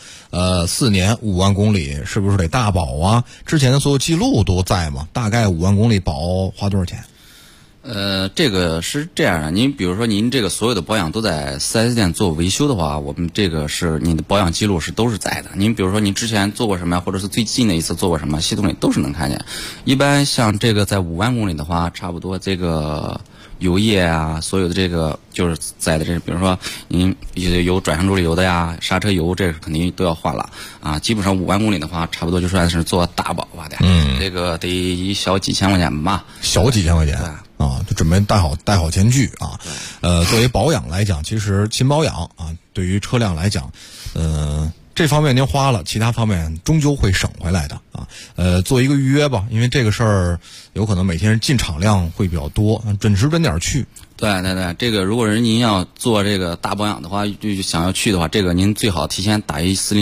，4年5万公里，是不是得大保啊？之前的所有记录都在吗？大概5万公里保花多少钱？ 这个是这样的，您比如说您这个所有的保养都在 4S 店做维修的话，我们这个是你的保养记录都是在的。您比如说您之前做过什么呀，或者是最近的一次做过什么，系统里都是能看见。一般像这个在5万公里的话，差不多这个油液啊，所有的这个就是在的这，比如说您有转向助力油的呀，刹车油，这个肯定都要换了啊。基本上5万公里的话，差不多就算是做大保吧的。这个得一小几千块钱吧， 小几千块钱。就准备带好前锯啊。作为保养来讲，其实勤保养啊，对于车辆来讲，这方面您花了，其他方面终究会省回来的啊。做一个预约吧，因为这个事儿有可能每天进场量会比较多，准时准点去。 对对对，这个如果是您要做这个大保养的话，就想要去的话，这个您最好提前打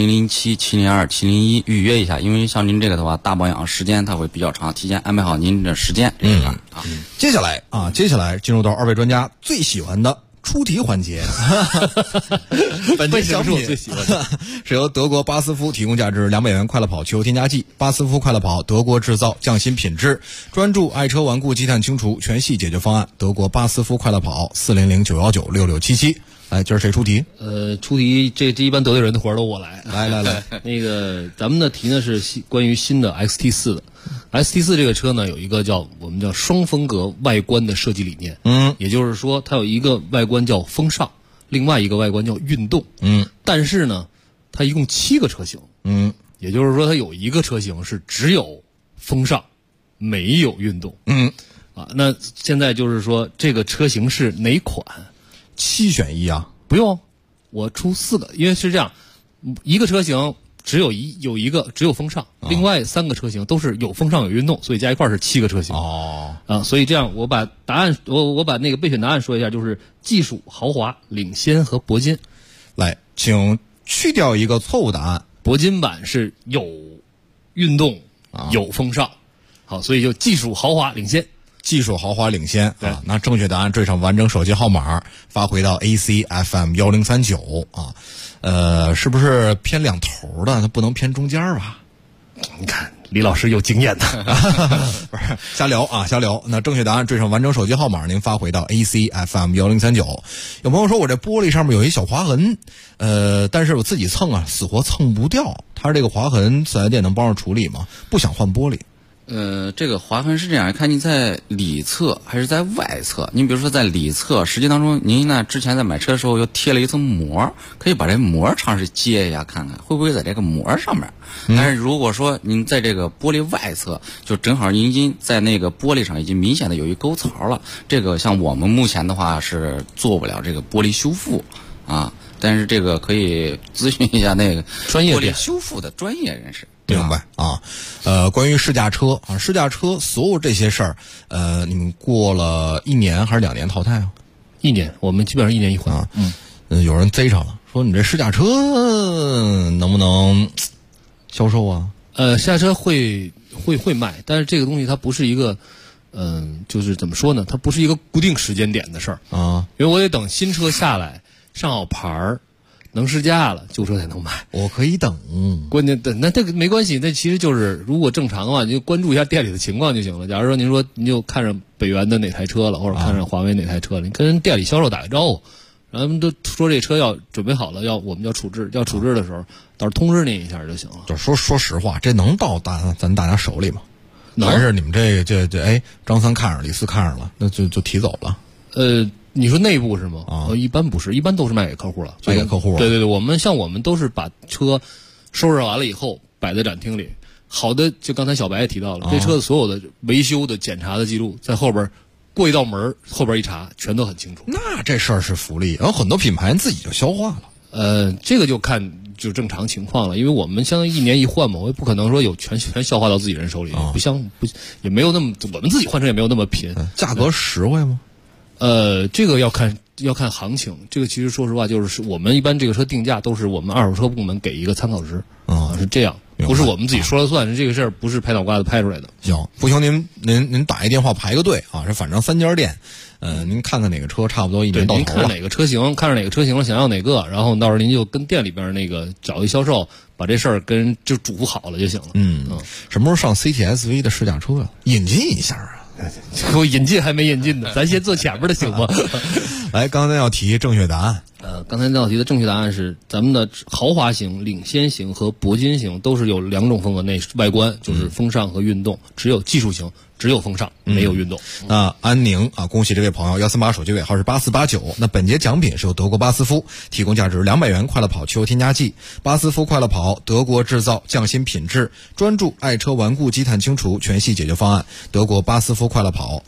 4007、702、701预约一下，因为像您这个的话，大保养时间它会比较长，提前安排好您的时间这一块啊。 接下来进入到2位专家最喜欢的出题环节。本期小品最喜欢的是由德国巴斯夫提供价值200元快乐跑汽油添加剂，巴斯夫快乐跑，德国制造，匠心品质，专注爱车顽固积碳清除全系解决方案，德国巴斯夫快乐跑，400-919-6677。来，今儿谁出题？ 出题这一般得罪人的活儿都我来。 来， 那个咱们的题呢是关于新的 XT4 的。XT4 这个车呢有一个我们叫双风格外观的设计理念。也就是说它有一个外观叫风尚，另外一个外观叫运动。但是呢，它一共7个车型。也就是说它有一个车型是只有风尚，没有运动。那现在就是说这个车型是哪款 ？7选1啊？ 不用，我出4个，因为是这样，一个车型只有一个只有风尚，另外3个车型都是有风尚有运动，所以加一块是7个车型。所以这样我把答案我把那个备选答案说一下，就是技术、豪华、领先和铂金。 来，请去掉一个错误答案， 铂金版是有运动有风尚。好，所以就技术、豪华、领先。 技术豪华领先啊！那正确答案缀上完整手机号码发回到 ACFM 1039啊。是不是偏两头的？它不能偏中间吧？ 你看李老师有经验的。 不是瞎聊啊，瞎聊。那正确答案缀上完整手机号码，您发回到 ACFM 1039。有朋友说我这玻璃上面有一小划痕，但是我自己蹭啊，死活蹭不掉。他这个划痕4S店能帮着处理吗？不想换玻璃。 这个划痕是这样，看你在里侧还是在外侧。你比如说在里侧，实际当中您呢之前在买车的时候又贴了一层膜，可以把这膜尝试揭一下，看看会不会在这个膜上面。但是如果说您在这个玻璃外侧，就正好您已经在那个玻璃上已经明显的有一沟槽了，这个像我们目前的话是做不了这个玻璃修复啊。但是这个可以咨询一下那个专业玻璃修复的专业人士。 明白啊。关于试驾车啊，试驾车所有这些事儿，你们过了1年还是2年淘汰啊 ？1年，我们基本上1年一换啊。 有人贼上了，说你这试驾车能不能销售啊？ 试驾车会卖，但是这个东西它不是一个，就是怎么说呢？它不是一个固定时间点的事儿啊， 因为我得等新车下来，上好牌儿，能试驾了，旧车才能卖。 我可以等， 关键等那这个没关系，那其实就是如果正常的话，你就关注一下店里的情况就行了。假如说您说您就看上北元的哪台车了，或者看上华为哪台车了，你跟店里销售打个招呼。然后他们都说这车要准备好了，我们要处置，的时候，到时候通知您一下就行了。 就说实话，这能到咱大家手里吗？还是你们这张三看上李四看上了，那就提走了？ 你说内部是吗？一般不是，一般都是卖给客户了。 卖给客户。 对，我们都是把车收拾完了以后摆在展厅里。好的，就刚才小白也提到了，这车的所有的维修的检查的记录在后边。过一道门，后边一查，全都很清楚。 那这事儿是福利，然后很多品牌自己就消化了。这个就看就正常情况了，因为我们相当于1年一换嘛，我也不可能说有全消化到自己人手里，也没有那么，我们自己换车也没有那么频。 价格实惠吗？ 这个要看行情。这个其实说实话，就是我们一般这个车定价都是我们二手车部门给一个参考值是这样。不是我们自己说了算，是这个事儿不是拍脑瓜子拍出来的。 行，不行您打一电话排个队啊，这反正3家店，您看看哪个车差不多1年到头了。 您看哪个车型，看上哪个车型了，想要哪个，然后到时候您就跟店里边那个找一销售，把这事儿跟就嘱咐好了就行了。 什么时候上 CTSV 的试驾车啊？引进一下啊！ 给我引进还没引进呢，咱先坐前面的行吗？ 来，刚才要提正确答案。 刚才要提的正确答案是咱们的豪华型、领先型和铂金型都是有2种风格外观，就是风尚和运动，只有技术型只有风尚，没有运动。 那安宁啊，恭喜这位朋友138手机尾号是8489。那本节奖品是由德国巴斯夫提供价值200元快乐跑汽油添加剂。巴斯夫快乐跑，德国制造，匠心品质，专注爱车顽固积碳清除全系解决方案。德国巴斯夫快乐跑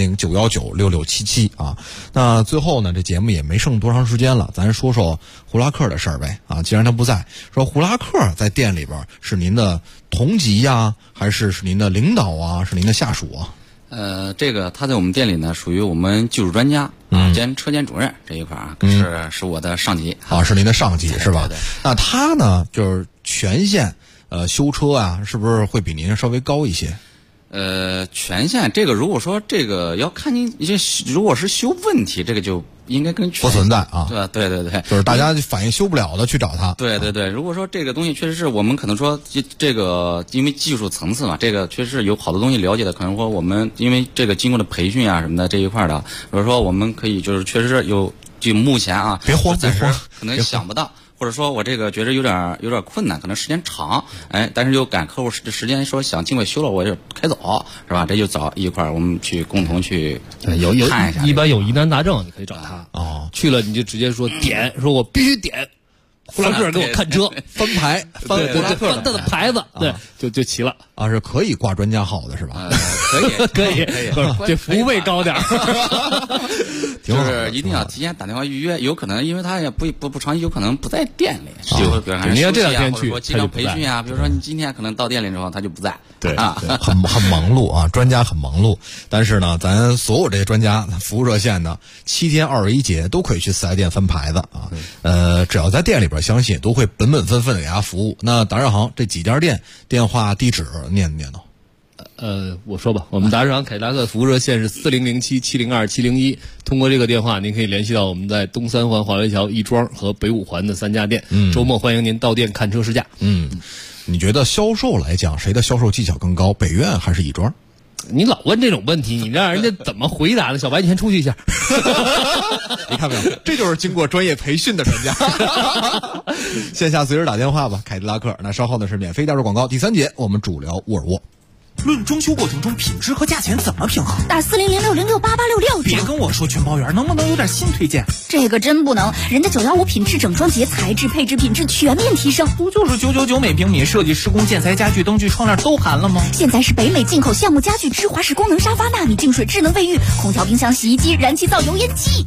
400-919-6677啊。那最后呢，这节目也没剩多长时间了，咱说说胡拉克的事儿呗啊。既然他不在，说胡拉克在店里边是您的同级呀，还是您的领导啊，是您的下属啊？ 这个他在我们店里呢，属于我们技术专家兼车间主任这一块啊，是我的上级啊，是您的上级是吧？ 对。 那他呢，就是权限修车啊，是不是会比您稍微高一些？ 权限这个，如果说这个要看您如果是修问题，这个就应该跟不存在啊。 对， 就是大家反映修不了的去找他。 对，如果说这个东西确实是我们可能说这个，因为技术层次嘛，这个确实有好多东西了解的，可能说我们因为这个经过的培训啊什么的这一块的，比如说我们可以就是确实有，就目前啊， 别慌， 暂时可能想不到。或者说我这个觉得有点困难，可能时间长，但是又赶客户时间，说想尽快修了，我就开走，是吧？这就找一块儿，我们去共同去看一下。 一般有疑难杂症，你可以找他去了你就直接说点，说我必须点。胡拉克给我看车， 翻牌，翻胡拉克的牌子，对，就齐了啊，是可以挂专家号的是吧？ 可以，这服务费高点就是一定要提前打电话预约，有可能因为他也不长期，有可能不在店里，就比如说你要这2天去， 或者说机上培训啊，比如说你今天可能到店里之后他就不在， 对啊，很忙碌啊，专家很忙碌，但是呢，咱所有这些专家服务热线呢，7天21节都可以去4S店翻牌子啊，只要在店里边，相信都会本分的给大家服务。那达人行这几家店电话地址念叨。 我说吧，我们达人行凯迪拉克服务热线是4007-702-701，通过这个电话，您可以联系到我们在东3环华为桥亦庄和北5环的3家店。周末欢迎您到店看车试驾。 你觉得销售来讲，谁的销售技巧更高，北苑还是亦庄？ 你老问这种问题，你让人家怎么回答呢？小白，你先出去一下。 你看没有？这就是经过专业培训的专家。线下随时打电话吧，凯迪拉克。那稍后呢是免费带入广告。第3节我们主聊沃尔沃。 论装修过程中品质和价钱怎么平衡？ 打400-606-8866。 别跟我说全包圆，能不能有点新推荐？ 这个真不能，人家915品质整装节，材质配置品质全面提升。 不就是999每平米，设计施工建材家具灯具窗帘都含了吗？ 现在是北美进口橡木家具、芝华士功能沙发、纳米净水、智能卫浴、空调、冰箱、洗衣机、燃气灶、油烟机。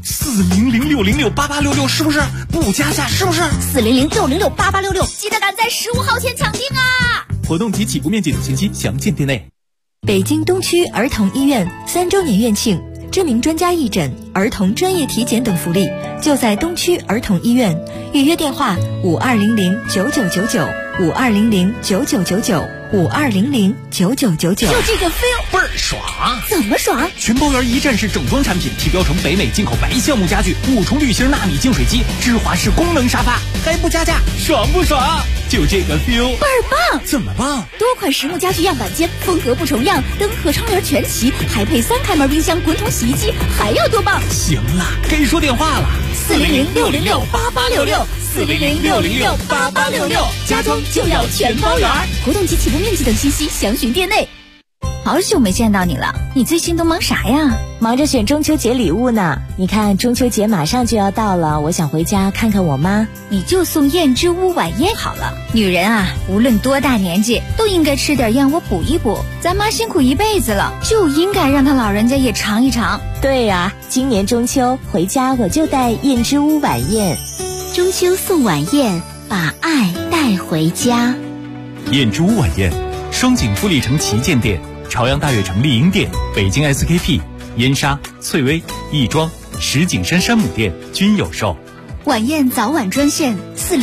400-606-8866是不是？不加价是不是？ 400-606-8866，记得赶在15号前抢订啊！ 活动及起步面积等信息详见店内。 北京东区儿童医院3周年院庆，知名专家义诊、儿童专业体检等福利，就在东区儿童医院。预约电话：5200-9999，5200-9999，5200-9999。 就这个 feel 倍儿爽！ 怎么爽？ 全包圆一站式整装产品，提标成北美进口白橡木家具，5重滤芯纳米净水机，芝华士功能沙发，还不加价，爽不爽？就这个 feel 倍儿棒！ 怎么棒？ 多款实木家具样板间，风格不重样，灯和窗帘全齐，还配3开门冰箱、滚筒洗衣机，还要多棒？ 行了，该说电话了 ，400-606-8866，400-606-8866，家装就要全包圆。活动及起步面积等信息详询店内。好久没见到你了，你最近都忙啥呀？ 忙着选中秋节礼物呢。你看中秋节马上就要到了，我想回家看看我妈。 你就送燕之屋晚宴好了。女人啊，无论多大年纪，都应该吃点燕窝补一补。咱妈辛苦一辈子了，就应该让她老人家也尝一尝。 对呀，今年中秋回家我就带燕之屋晚宴。 中秋送晚宴，把爱带回家。 燕之屋晚宴，双井富力城旗舰店、朝阳大悦城丽婴店、北京 SKP、燕莎、翠微、亦庄、石景山山姆店均有售。 晚宴早晚专线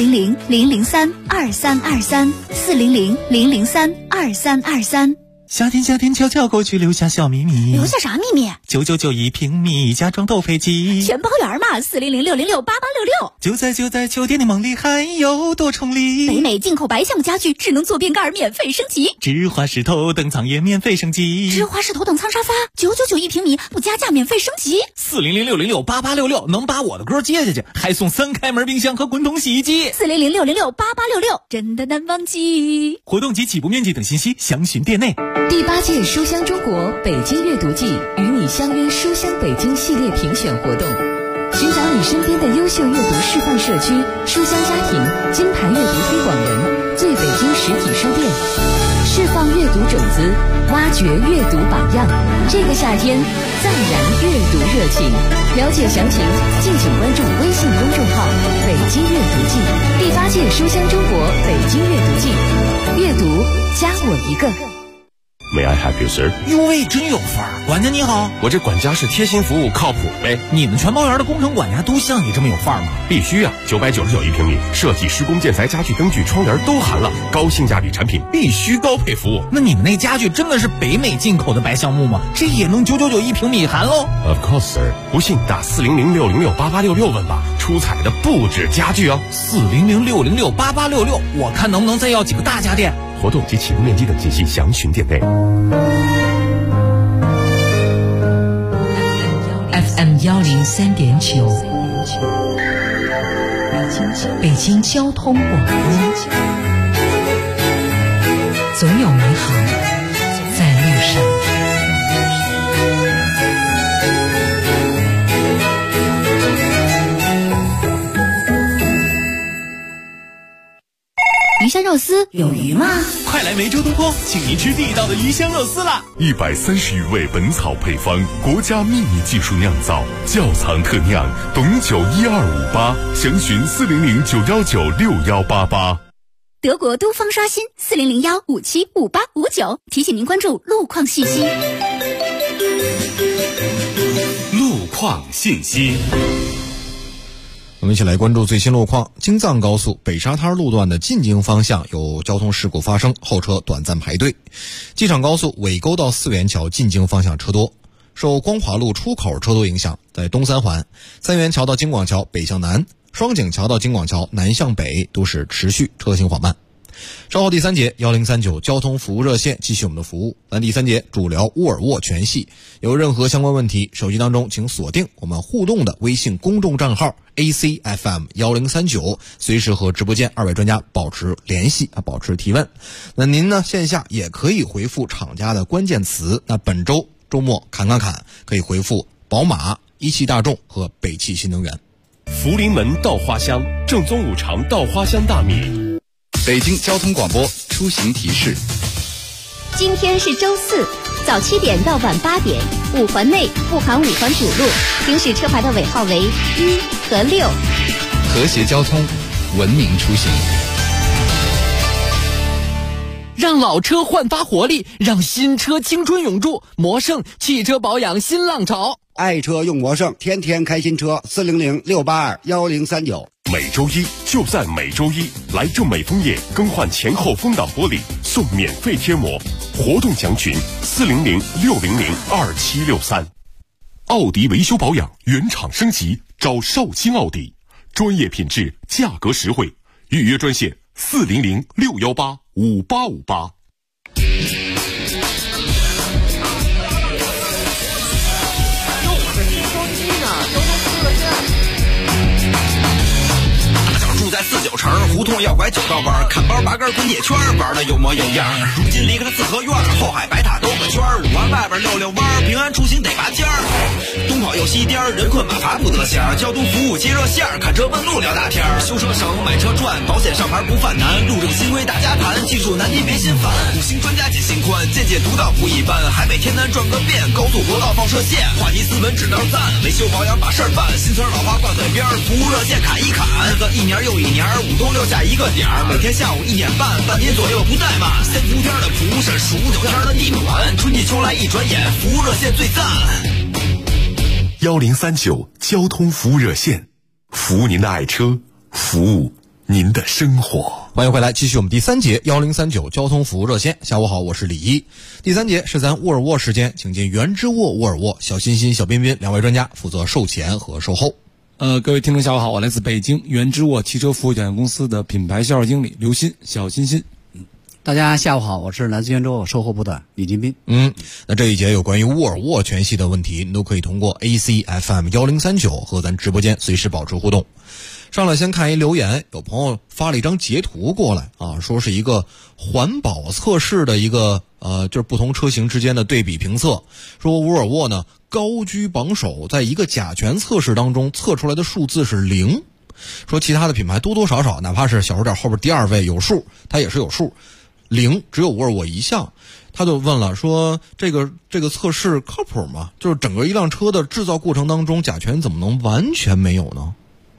：400-003-2323，400-003-2323。 夏天悄悄过去，留下小秘密。 留下啥秘密 ？9991平米，家装豆飞机， 全包圆嘛！400-606-8866。 就在秋天的梦里，还有多重礼。 北美进口白橡木家具，智能坐便盖免费升级。 芝华士头等舱也免费升级。 芝华士头等舱沙发999平米，不加价免费升级。 400-606-8866，能把我的歌接下去，还送3开门冰箱和滚筒洗衣机。 400-606-8866，真的难忘记。 活动及起步面积等信息详询店内。 第8届书香中国北京阅读季与你相约书香北京系列评选活动，寻找你身边的优秀阅读示范社区、书香家庭、金牌阅读推广人、最北京实体书店，释放阅读种子，挖掘阅读榜样。这个夏天再燃阅读热情。了解详情，敬请关注微信公众号“北京阅读季”。第8届书香中国北京阅读季，阅读加我一个。 May I help you, sir？ 哟喂，真有范儿！管家你好， 我这管家是贴心服务，靠谱呗。 你们全包圆的工程管家都像你这么有范儿吗？ 必须啊！999一平米，设计、施工、建材、家具、灯具、窗帘都含了，高性价比产品必须高配服务。 那你们那家具真的是北美进口的白橡木吗？这也能999一平米含喽 ？Of course, sir。不信打400-606-8866问吧，出彩的不止家具哦。 400-606-8866，我看能不能再要几个大家电。 活动及起步面积等信息详询店内。 FM 103.9，北京交通广播，总有美好在路上。 鱼香肉丝有鱼吗？ 快来梅州东坡，请您吃地道的鱼香肉丝啦 ！130余味本草配方，国家秘密技术酿造，窖藏特酿，董酒1258，详询400-919-6188。 德国东方刷新400-157-5859，提醒您关注路况信息。 路况信息。 我们一起来关注最新路况。京藏高速北沙滩路段的进京方向有交通事故发生，后车短暂排队。机场高速尾沟到四元桥进京方向车多。受光华路出口车多影响，在东三环三元桥到京广桥北向南，双井桥到京广桥南向北都是持续车行缓慢。稍后第3节1039交通服务热线继续我们的服务。咱第3节主聊沃尔沃全系，有任何相关问题，手机当中请锁定我们互动的微信公众账号 ACFM1039，随时和直播间2位专家保持联系保持提问。那您呢线下也可以回复厂家的关键词，那本周周末侃可以回复宝马、一汽大众和北汽新能源。 福临门稻花香，正宗五常稻花香大米。 北京交通广播出行提示： 今天是周4，早7点到晚8点，5环内不含5环主路，行驶车牌的尾号为1和6。 和谐交通，文明出行。 让老车焕发活力，让新车青春永驻。魔盛汽车保养新浪潮， 爱车用魔盛，天天开新车，400-682-1039。 每周一就在每周一，来正美枫叶更换前后风挡玻璃送免费贴膜，活动详询400-600-2763。奥迪维修保养原厂升级，找绍兴奥迪，专业品质，价格实惠，预约专线400-618-5858。 在49城胡同要拐9道弯，看包拔杆滚铁圈，玩的有模有样。如今离开了四合院，后海白塔兜个圈，5环外边溜弯，平安出行得拔尖儿。东跑又西颠，人困马乏不得闲。交通服务接热线，看车问路聊大天。修车省，买车赚，保险上牌不犯难。路政新规大家谈，技术难题别心烦。5星专家解心宽，见解独到不一般。海北天南转个遍，高速国道放射线，话题斯文只当赞。维修保养把事儿办，新词老话挂嘴边，服务热线砍一砍。一年又一年，5冬6夏一个点儿，每天下午1点半，半天左右不怠慢。先伏天的蒲是数9天的地暖，春季秋来一转眼，服务热线最赞。 1039交通服务热线，服务您的爱车，服务您的生活。 欢迎回来，继续我们第3节1039交通服务热线。下午好，我是李一。第3节是咱沃尔沃时间，请进原之沃沃尔沃小欣欣、小彬彬2位专家负责售前和售后。 各位听众下午好，我来自北京原之沃汽车服务有限公司的品牌销售经理刘鑫，小欣欣。 大家下午好，我是来自原之沃售后部的李金斌。 那这一节有关于沃尔沃全系的问题，你都可以通过 AC/FM 1039和咱直播间随时保持互动。上来先看一留言，有朋友发了一张截图过来啊，说是一个环保测试的一个就是不同车型之间的对比评测，说沃尔沃呢高居榜首，在一个甲醛测试当中测出来的数字是0，说其他的品牌多多少少哪怕是小数点后边第2位有数，它也是有数，0只有沃尔沃一项。他就问了，说这个测试靠谱吗？就是整个一辆车的制造过程当中，甲醛怎么能完全没有呢？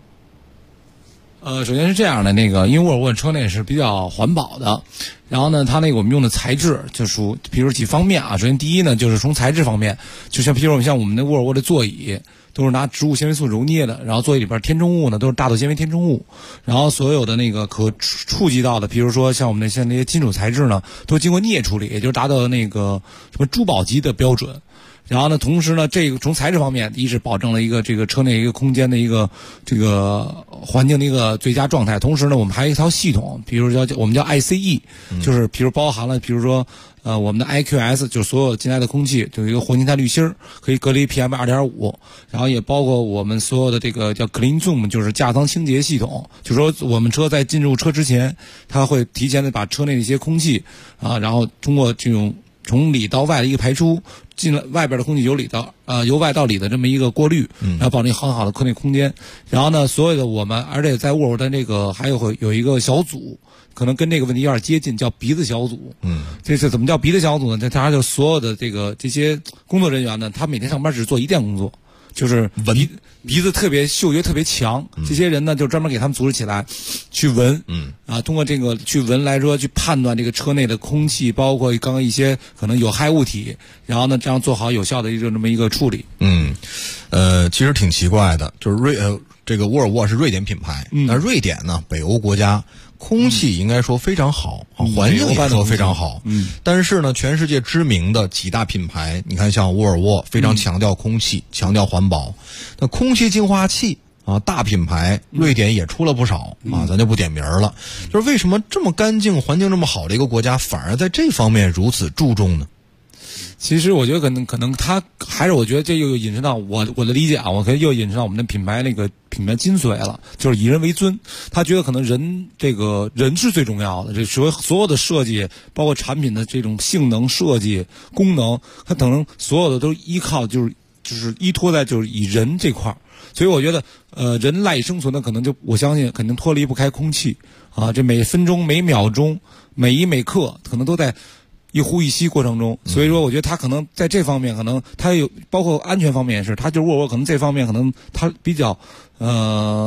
首先是这样的，因为沃尔沃车内是比较环保的，然后呢，它我们用的材质就比如几方面啊。首先第一呢，就是从材质方面，就像比如像我们的沃尔沃的座椅都是拿植物纤维素揉捏的，然后座椅里边添重物呢都是大豆纤维添重物，然后所有的可触及到的，比如说像我们像那些金属材质呢，都经过镍处理，也就是达到什么珠宝级的标准。然后呢，同时呢，这个从材质方面，一是保证了一个这个车内一个空间的一个这个环境的一个最佳状态。同时呢，我们还有一套系统，比如我们叫 ICE，就是比如包含了比如说我们的 IQS， 就是所有进来的空气就有一个活性炭滤芯，可以隔离 PM2.5， 然后也包括我们所有的这个叫 Clean Zoom， 就是架舱清洁系统，就是说我们车在进入车之前，它会提前的把车内的一些空气然后通过这种从里到外的一个排出，进了外边的空气由外到里的这么一个过滤，然后保证很好的车内空间。然后呢，所有的我们，而且在沃尔沃的还有一个小组，可能跟这个问题有点接近，叫鼻子小组。这是怎么叫鼻子小组呢？它就所有的这些工作人员呢，他每天上班只做一件工作，就是鼻子特别嗅觉特别强，这些人呢就专门给他们组织起来去闻，通过这个去闻来说去判断这个车内的空气，包括刚刚一些可能有害物体，然后呢这样做好有效的这么一个处理。 其实挺奇怪的，就是这个沃尔沃是瑞典品牌，那瑞典呢北欧国家。空气应该说非常好，环境也说非常好，但是呢，全世界知名的几大品牌，你看像沃尔沃非常强调空气，强调环保。那空气净化器大品牌瑞典也出了不少咱就不点名了。就是为什么这么干净、环境这么好的一个国家，反而在这方面如此注重呢？ 其实我觉得可能他还是我觉得这又引申到我的理解啊，我可以又引申到我们的品牌品牌精髓了，就是以人为尊。他觉得可能人是最重要的，这所有的设计，包括产品的这种性能设计、功能，它可能所有的都依靠就是依托在就是以人这块儿。所以我觉得人赖以生存的可能我相信肯定脱离不开空气啊，这每分钟每秒钟每一每刻可能都在一呼一吸过程中，所以说我觉得他可能在这方面可能他有包括安全方面也是，他就是沃尔沃可能这方面可能他比较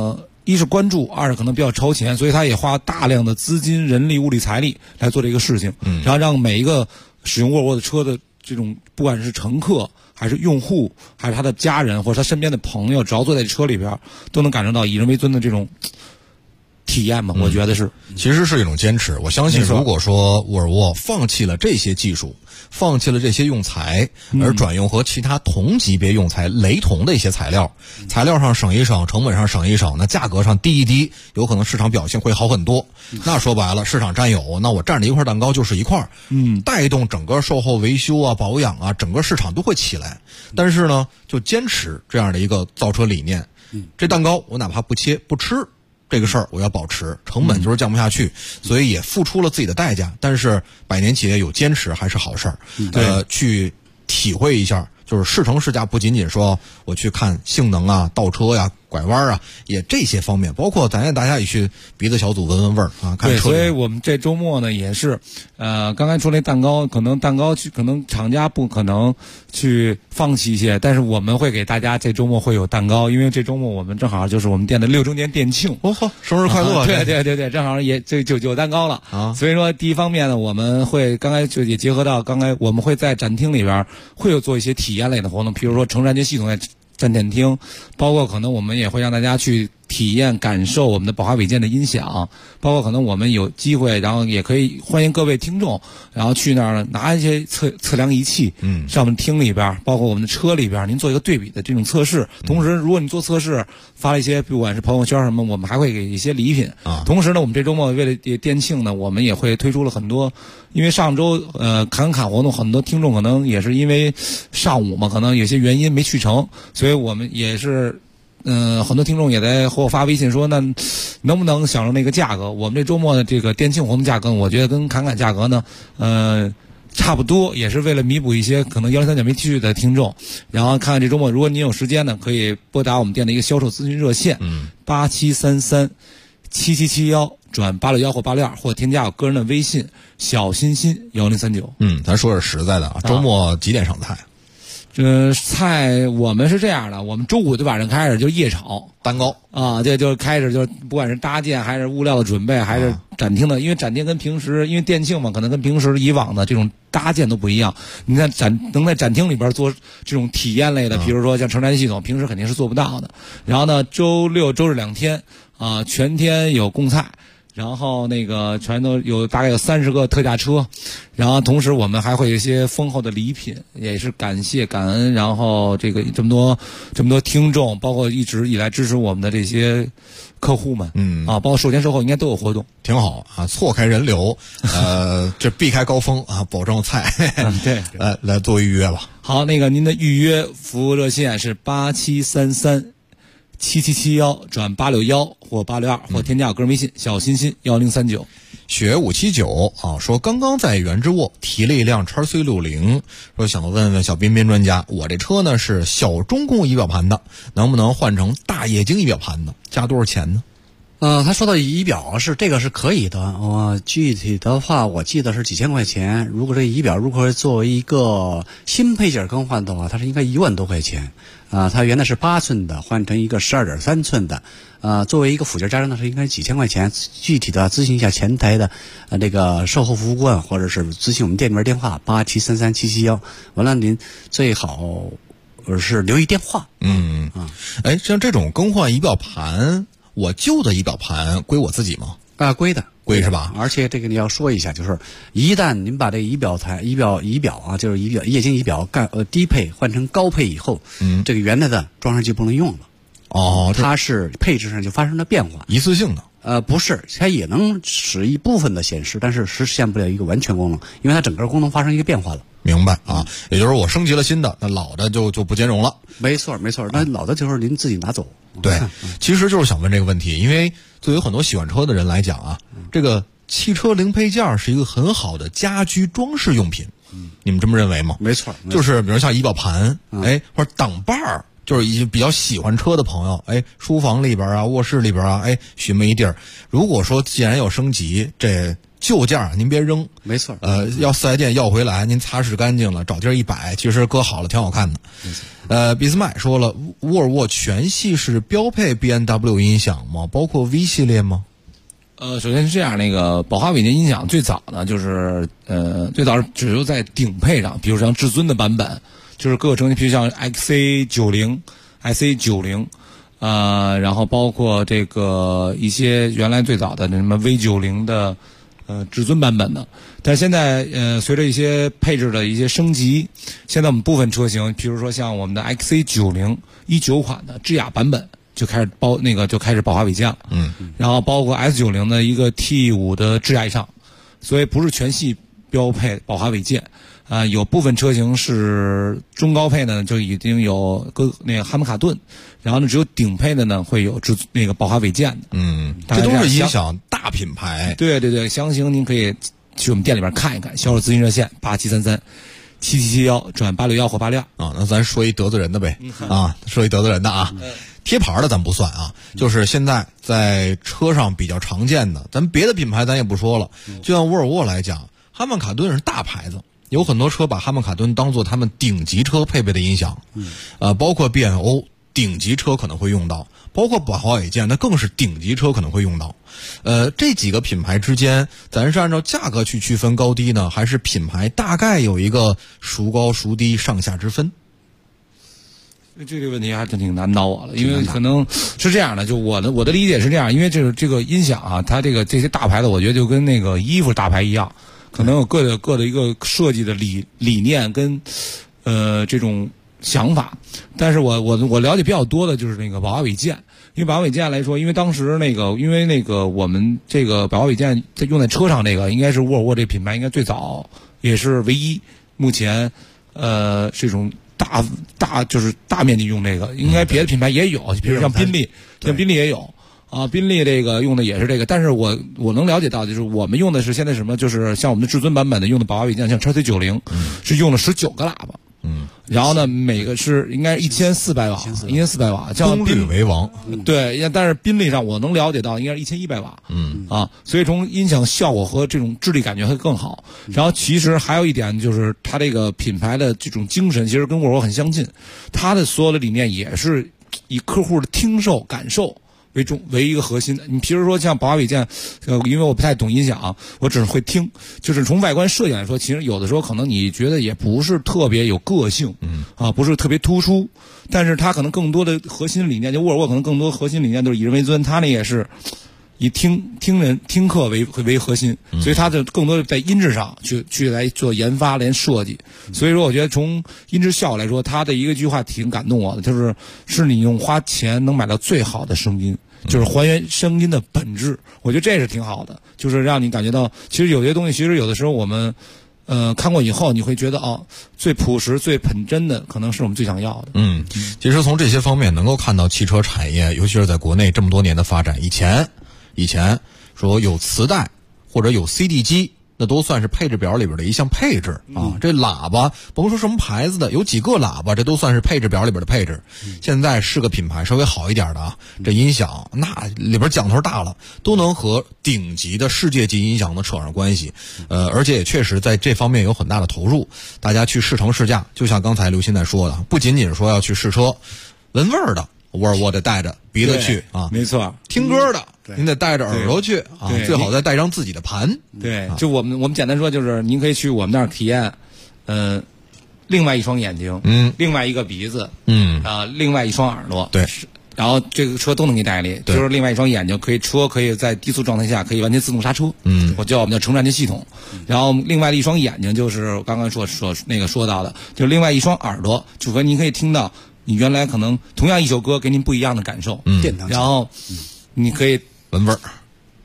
一是关注，二是可能比较超前，所以他也花大量的资金、人力、物力、财力来做这个事情，然后让每一个使用沃尔沃的车的这种，不管是乘客还是用户，还是他的家人或者他身边的朋友，只要坐在车里边，都能感受到以人为尊的这种体验嘛。我觉得是， 其实是一种坚持。我相信，如果说沃尔沃放弃了这些技术，放弃了这些用材，而转用和其他同级别用材雷同的一些材料，材料上省一省，成本上省一省，那价格上低一低，有可能市场表现会好很多。那说白了，市场占有，那我占着一块蛋糕就是一块，带动整个售后维修啊、保养啊，整个市场都会起来。但是呢，就坚持这样的一个造车理念，这蛋糕我哪怕不切不吃，这个事儿我要保持，成本就是降不下去，所以也付出了自己的代价。但是百年企业有坚持还是好事儿，去体会一下，就是试乘试驾不仅仅说我去看性能啊、倒车呀、拐弯啊，也这些方面，包括咱让大家也去鼻子小组闻闻味儿啊，看车。 对，所以我们这周末呢也是，刚才说那蛋糕，可能厂家不可能去放弃一些，但是我们会给大家这周末会有蛋糕，因为这周末我们正好就是我们店的6周年店庆。 生日快乐！ 对，正好也就有蛋糕了啊。所以说第一方面呢，我们会刚才就也结合到刚才我们会在展厅里边会有做一些体验类的活动，比如说乘车安全系统在站点厅，包括可能我们也会让大家去体验感受我们的宝华伟健的音响，包括可能我们有机会，然后也可以欢迎各位听众，然后去那儿拿一些测量仪器，上我们厅里边，包括我们的车里边，您做一个对比的这种测试。同时，如果你做测试发了一些不管是朋友圈什么，我们还会给一些礼品。同时呢，我们这周末为了店庆呢，我们也会推出了很多，因为上周侃活动，很多听众可能也是因为上午嘛，可能有些原因没去成，所以我们也是。很多听众也在和我发微信说，那能不能享受那个价格？我们这周末的这个店庆活动价格，我觉得跟侃价格呢，差不多，也是为了弥补一些可能103.9没去的听众。然后看看这周末，如果您有时间呢，可以拨打我们店的一个销售咨询热线，8733-7771转861或862，或添加我个人的微信小心心1039。 咱说是实在的啊，周末几点上菜？ 菜我们是这样的，我们周5就晚上开始就夜炒蛋糕啊，这就开始就不管是搭建还是物料的准备，还是展厅的，因为展厅跟平时因为店庆嘛，可能跟平时以往的这种搭建都不一样。你看能在展厅里边做这种体验类的，比如说像乘站系统，平时肯定是做不到的。然后呢，周6、周日2天啊，全天有供菜。然后那个全都有大概有30个特价车，然后同时我们还会有一些丰厚的礼品，也是感恩，然后这个这么多听众，包括一直以来支持我们的这些客户们，包括售前售后应该都有活动， 挺好啊，错开人流，这避开高峰啊，保证菜， 对， 来做预约吧。 好，那个您的预约服务热线是8733-7771转861或862，或添加我个人微信小心心1039。 雪579啊，说刚刚在原之沃提了一辆XC60，说想问问小彬彬专家，我这车呢是小中控仪表盘的，能不能换成大液晶仪表盘的？加多少钱呢？ 他说到仪表这个是可以的，具体的话我记得是几千块钱。如果这仪表如果作为一个新配件更换的话，它是应该1万多块钱。它原来是8寸的，换成一个12.3寸的。作为一个附件加上呢是应该几千块钱。具体的咨询一下前台的这个售后服务官，或者是咨询我们店里面电话8733-7771。完了您最好是留一电话。 像这种更换仪表盘，我旧的仪表盘归我自己吗？ 归的， 归是吧？ 而且这个你要说一下，就是一旦您把这个仪表啊，就是液晶仪表低配换成高配以后，这个原来的装上就不能用了。它是配置上就发生了变化， 一次性的。 不是，它也能使一部分的显示，但是实现不了一个完全功能，因为它整个功能发生一个变化了。 明白啊，也就是我升级了新的，那老的就不兼容了。 没错，那老的就是您自己拿走。 对，其实就是想问这个问题，因为对于很多喜欢车的人来讲啊，这个汽车零配件是一个很好的家居装饰用品。你们这么认为吗？ 没错， 就是比如像仪表盘，或者挡把儿。 就是已经比较喜欢车的朋友，哎，书房里边啊，卧室里边啊，哎，寻摸一地儿。如果说既然要升级，这旧件您别扔， 没错。 要4S店要回来，您擦拭干净了，找地儿一摆，其实搁好了挺好看的。俾斯麦说了，沃尔沃全系是标配 B&W 音响吗？包括 V 系列吗？ 首先是这样，那个宝华韦健音响最早呢，就是最早是只有在顶配上，比如像至尊的版本，就是各个车型，比如像 XA90、然后包括这个一些原来最早的那什么 V90的至尊版本的，但是现在随着一些配置的一些升级，现在我们部分车型，比如说像我们的 XA9019款的智雅版本。就开始宝华韦健了，然后包括 S90的一个 T5 的智雅以上，所以不是全系标配宝华韦健，有部分车型是中高配呢就已经有那个哈曼卡顿，然后呢只有顶配的呢会有那个宝华韦健的， 这都是音响大品牌。 对对对，详情您可以去我们店里边看一看，销售咨询热线8733-7771转861或86 啊。那咱说一得罪人的呗，说一得罪人的啊。贴牌的咱不算啊，就是现在在车上比较常见的，咱别的品牌咱也不说了。就像沃尔沃来讲，哈曼卡顿是大牌子，有很多车把哈曼卡顿当做他们顶级车配备的音响，包括 B&O 顶级车可能会用到，包括宝华韦健那更是顶级车可能会用到。这几个品牌之间，咱是按照价格去区分高低呢，还是品牌大概有一个孰高孰低上下之分？ 这个问题还真挺难倒我了，因为可能是这样的，就我的理解是这样，因为这个音响啊，它这些大牌的，我觉得就跟那个衣服大牌一样，可能有各的一个设计的理念跟这种想法。但是我了解比较多的就是那个宝华韦健，因为宝华韦健来说，因为当时因为我们这个宝华韦健用在车上这个，应该是沃尔沃这品牌应该最早也是唯一，目前这种。就是大面积用这个，应该别的品牌也有，比如像宾利也有啊，宾利这个用的也是这个，但是我能了解到，就是我们用的是现在什么，就是像我们的至尊版本的用的宝华韦健，像 XC90 是用了19个喇叭，然后呢每个是应该1400瓦， 功率为王， 对，但是宾利上我能了解到应该是1100瓦，所以从音响效果和这种质力感觉会更好。然后其实还有一点就是它这个品牌的这种精神其实跟沃尔沃很相近，它的所有的理念也是以客户的听受感受为一个核心。你比如说像宝华韦健，因为我不太懂音响，我只是会听，就是从外观设计来说，其实有的时候可能你觉得也不是特别有个性，不是特别突出，但是它可能更多的核心理念，就沃尔沃可能更多核心理念就是以人为尊，它那也是以听客为核心，所以它就更多的在音质上去来做研发连设计。所以说我觉得从音质效果来说，它的一句话挺感动我的，就是你用花钱能买到最好的声音，就是还原声音的本质。我觉得这是挺好的，就是让你感觉到其实有些东西，其实有的时候我们看过以后你会觉得最朴实最本真的可能是我们最想要的。 其实从这些方面能够看到汽车产业尤其是在国内这么多年的发展。以前说有磁带或者有 CD 机，那都算是配置表里边的一项配置啊。这喇叭甭说什么牌子的，有几个喇叭，这都算是配置表里边的配置。现在是个品牌稍微好一点的啊，这音响那里边讲头大了，都能和顶级的世界级音响能扯上关系。而且也确实在这方面有很大的投入。大家去试乘试驾，就像刚才刘鑫在说的，不仅仅说要去试车，闻味儿的沃尔沃得带着鼻子去啊， 没错。 听歌的您得带着耳朵去啊，最好再带上自己的盘。 对，就我们简单说，就是您可以去我们那儿体验，另外一双眼睛，另外一个鼻子，另外一双耳朵， 对。 然后这个车都能给你带里，就是另外一双眼睛车可以在低速状态下可以完全自动刹车，我们叫乘站系统。然后另外的一双眼睛就是刚刚说到的，就是另外一双耳朵，就说您可以听到你原来可能同样一首歌给您不一样的感受，然后你可以闻味儿。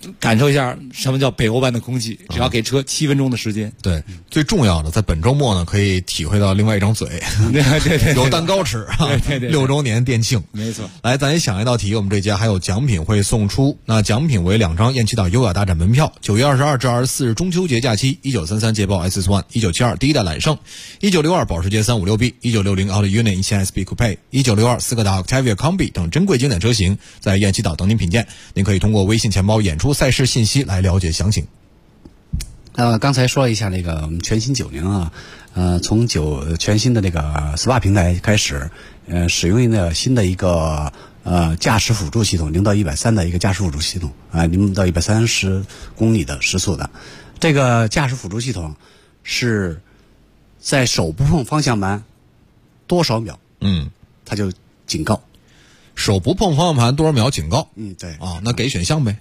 感受一下什么叫北欧般的空气。只要给车7分钟的时间。 对，最重要的在本周末呢，可以体会到另外一张嘴， 对， 有蛋糕吃。 对 ，6周年店庆， 没错。 来，咱也想一道题，我们这节还有奖品会送出。那奖品为2张燕齐岛优雅大展门票，9月22至24日中秋节假期，1933捷豹 SS1， 1972第一代揽胜，1962保时捷 356B， 1960 Audi Union 1000 SP Coupe， 1962斯柯达 Octavia Combi 等珍贵经典车型，在燕齐岛等您品鉴。您可以通过微信钱包演出赛事信息来了解详情。 刚才说了一下那个我们全新90啊，从全新的那个 SPA 平台开始，使用的新的一个驾驶辅助系统，0到130的一个驾驶辅助系统，0到130公里的时速的，这个驾驶辅助系统是在手不碰方向盘多少秒，它就警告。 手不碰方向盘多少秒警告？ 对啊，那给选项呗。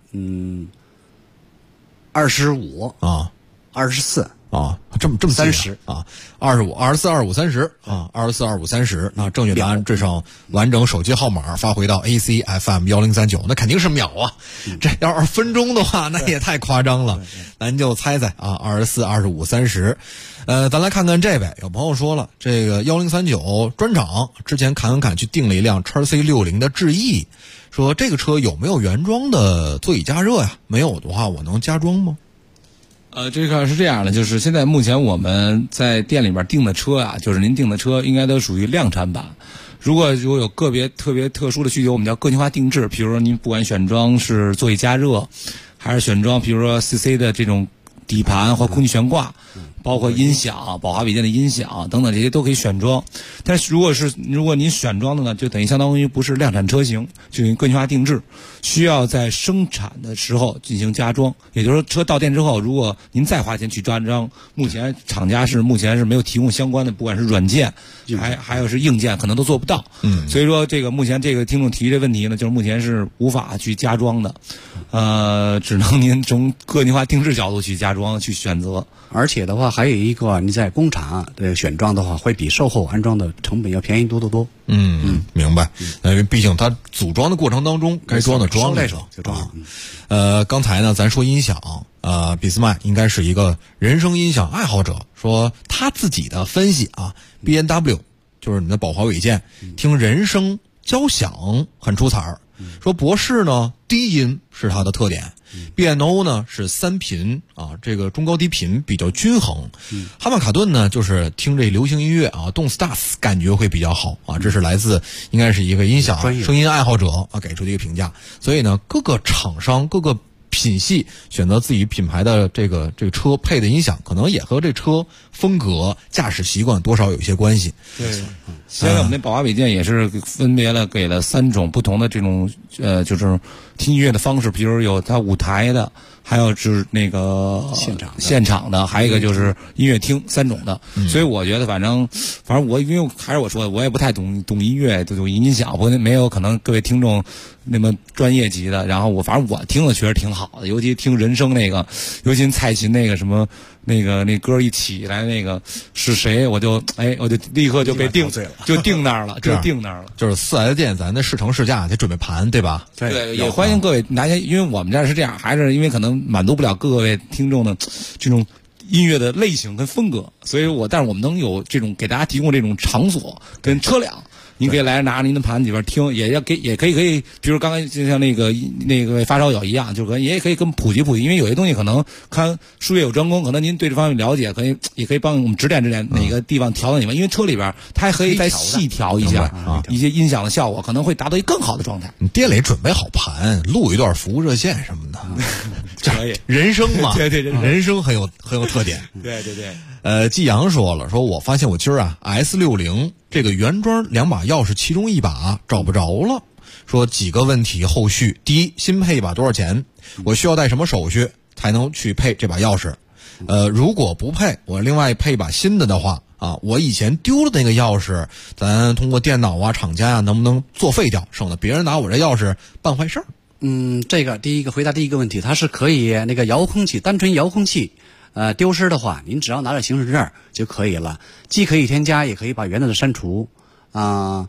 25 啊 ，24 啊，这么 30 啊，25、24、25、30啊，24、25、30。那正确答案缀上完整手机号码发回到 ACFM 1039，那肯定是秒啊。这要是分钟的话，那也太夸张了。咱就猜猜啊，24、25、30。咱来看看这位，有朋友说了，这个1039专场之前侃去订了一辆 XC60 的智逸，说这个车有没有原装的座椅加热呀？没有的话，我能加装吗？ 这个是这样的，就是现在目前我们在店里边订的车啊，就是您订的车应该都属于量产版。如果有个别特别特殊的需求，我们叫个性化定制。比如说您不管选装是座椅加热，还是选装比如说 CC 的这种底盘或空气悬挂，包括音响，宝华韦健的音响等等，这些都可以选装。但是如果您选装的呢，就等于相当于不是量产车型，就个性化定制，需要在生产的时候进行加装。也就是说，车到店之后，如果您再花钱去加装，目前厂家目前是没有提供相关的，不管是软件，还有是硬件，可能都做不到。所以说目前这个听众提这问题呢，就是目前是无法去加装的，只能您从个性化定制角度去加装去选择。 而且的话，还有一个你在工厂的选装的话，会比售后安装的成本要便宜多得多。 明白。因为毕竟它组装的过程当中，该装的装带手就装。 刚才呢，咱说音响，俾斯麦应该是一个人声音响爱好者，说他自己的分析啊 ，B&W 就是你的宝华韦健，听人声交响很出彩儿。说博士呢，低音是它的特点。B&O 呢是3频啊，这个中高低频比较均衡。哈曼卡顿呢就是听这流行音乐啊，动 Stars 感觉会比较好啊。这是来自应该是一个音响声音爱好者啊给出的一个评价。所以呢，各个厂商各个品系选择自己品牌的这个车配的音响，可能也和这车风格、驾驶习惯多少有一些关系。 对，现在我们那宝华韦健也是分别给了3种不同的这种就是听音乐的方式，比如有它舞台的，还有就是那个现场的，还有一个就是音乐厅，3种的。所以我觉得反正我因为还是我说的，我也不太懂音乐，懂音响，没有可能各位听众那么专业级的。然后反正我听的确实挺好的，尤其听人声那个，尤其蔡琴那个什么那歌一起来那个是谁，我就立刻就被定那儿了， 就是4S 店咱的试乘试驾得准备盘，对吧？ 对，也欢迎各位拿些，因为我们这儿是这样，还是因为可能满足不了各位听众的这种音乐的类型跟风格，所以但是我们能有这种给大家提供这种场所跟车辆。您可以来拿着您的盘里边听，也可以，比如刚才就像那个发烧友一样，就也可以跟普及，因为有些东西可能看术业有专攻，可能您对这方面了解，也可以帮我们指点哪个地方调整你们，因为车里边它还可以再细调一下一些音响的效果，可能会达到一个更好的状态。 你店里准备好盘，录一段服务热线什么的， 可以。 人声嘛， 对， 人声很有特点。 对。 季阳说了，说我发现我今儿S60这个原装2把钥匙其中1把找不着了，说几个问题后续。第一，新配一把多少钱？我需要带什么手续才能去配这把钥匙？如果不配，我另外配一把新的话啊，我以前丢了那个钥匙，咱通过电脑厂家能不能作废掉，省得别人拿我这钥匙办坏事儿？ 这个回答第一个问题，它是可以那个遥控器，单纯遥控器。丢失的话，您只要拿着行驶证就可以了，既可以添加，也可以把原来的删除。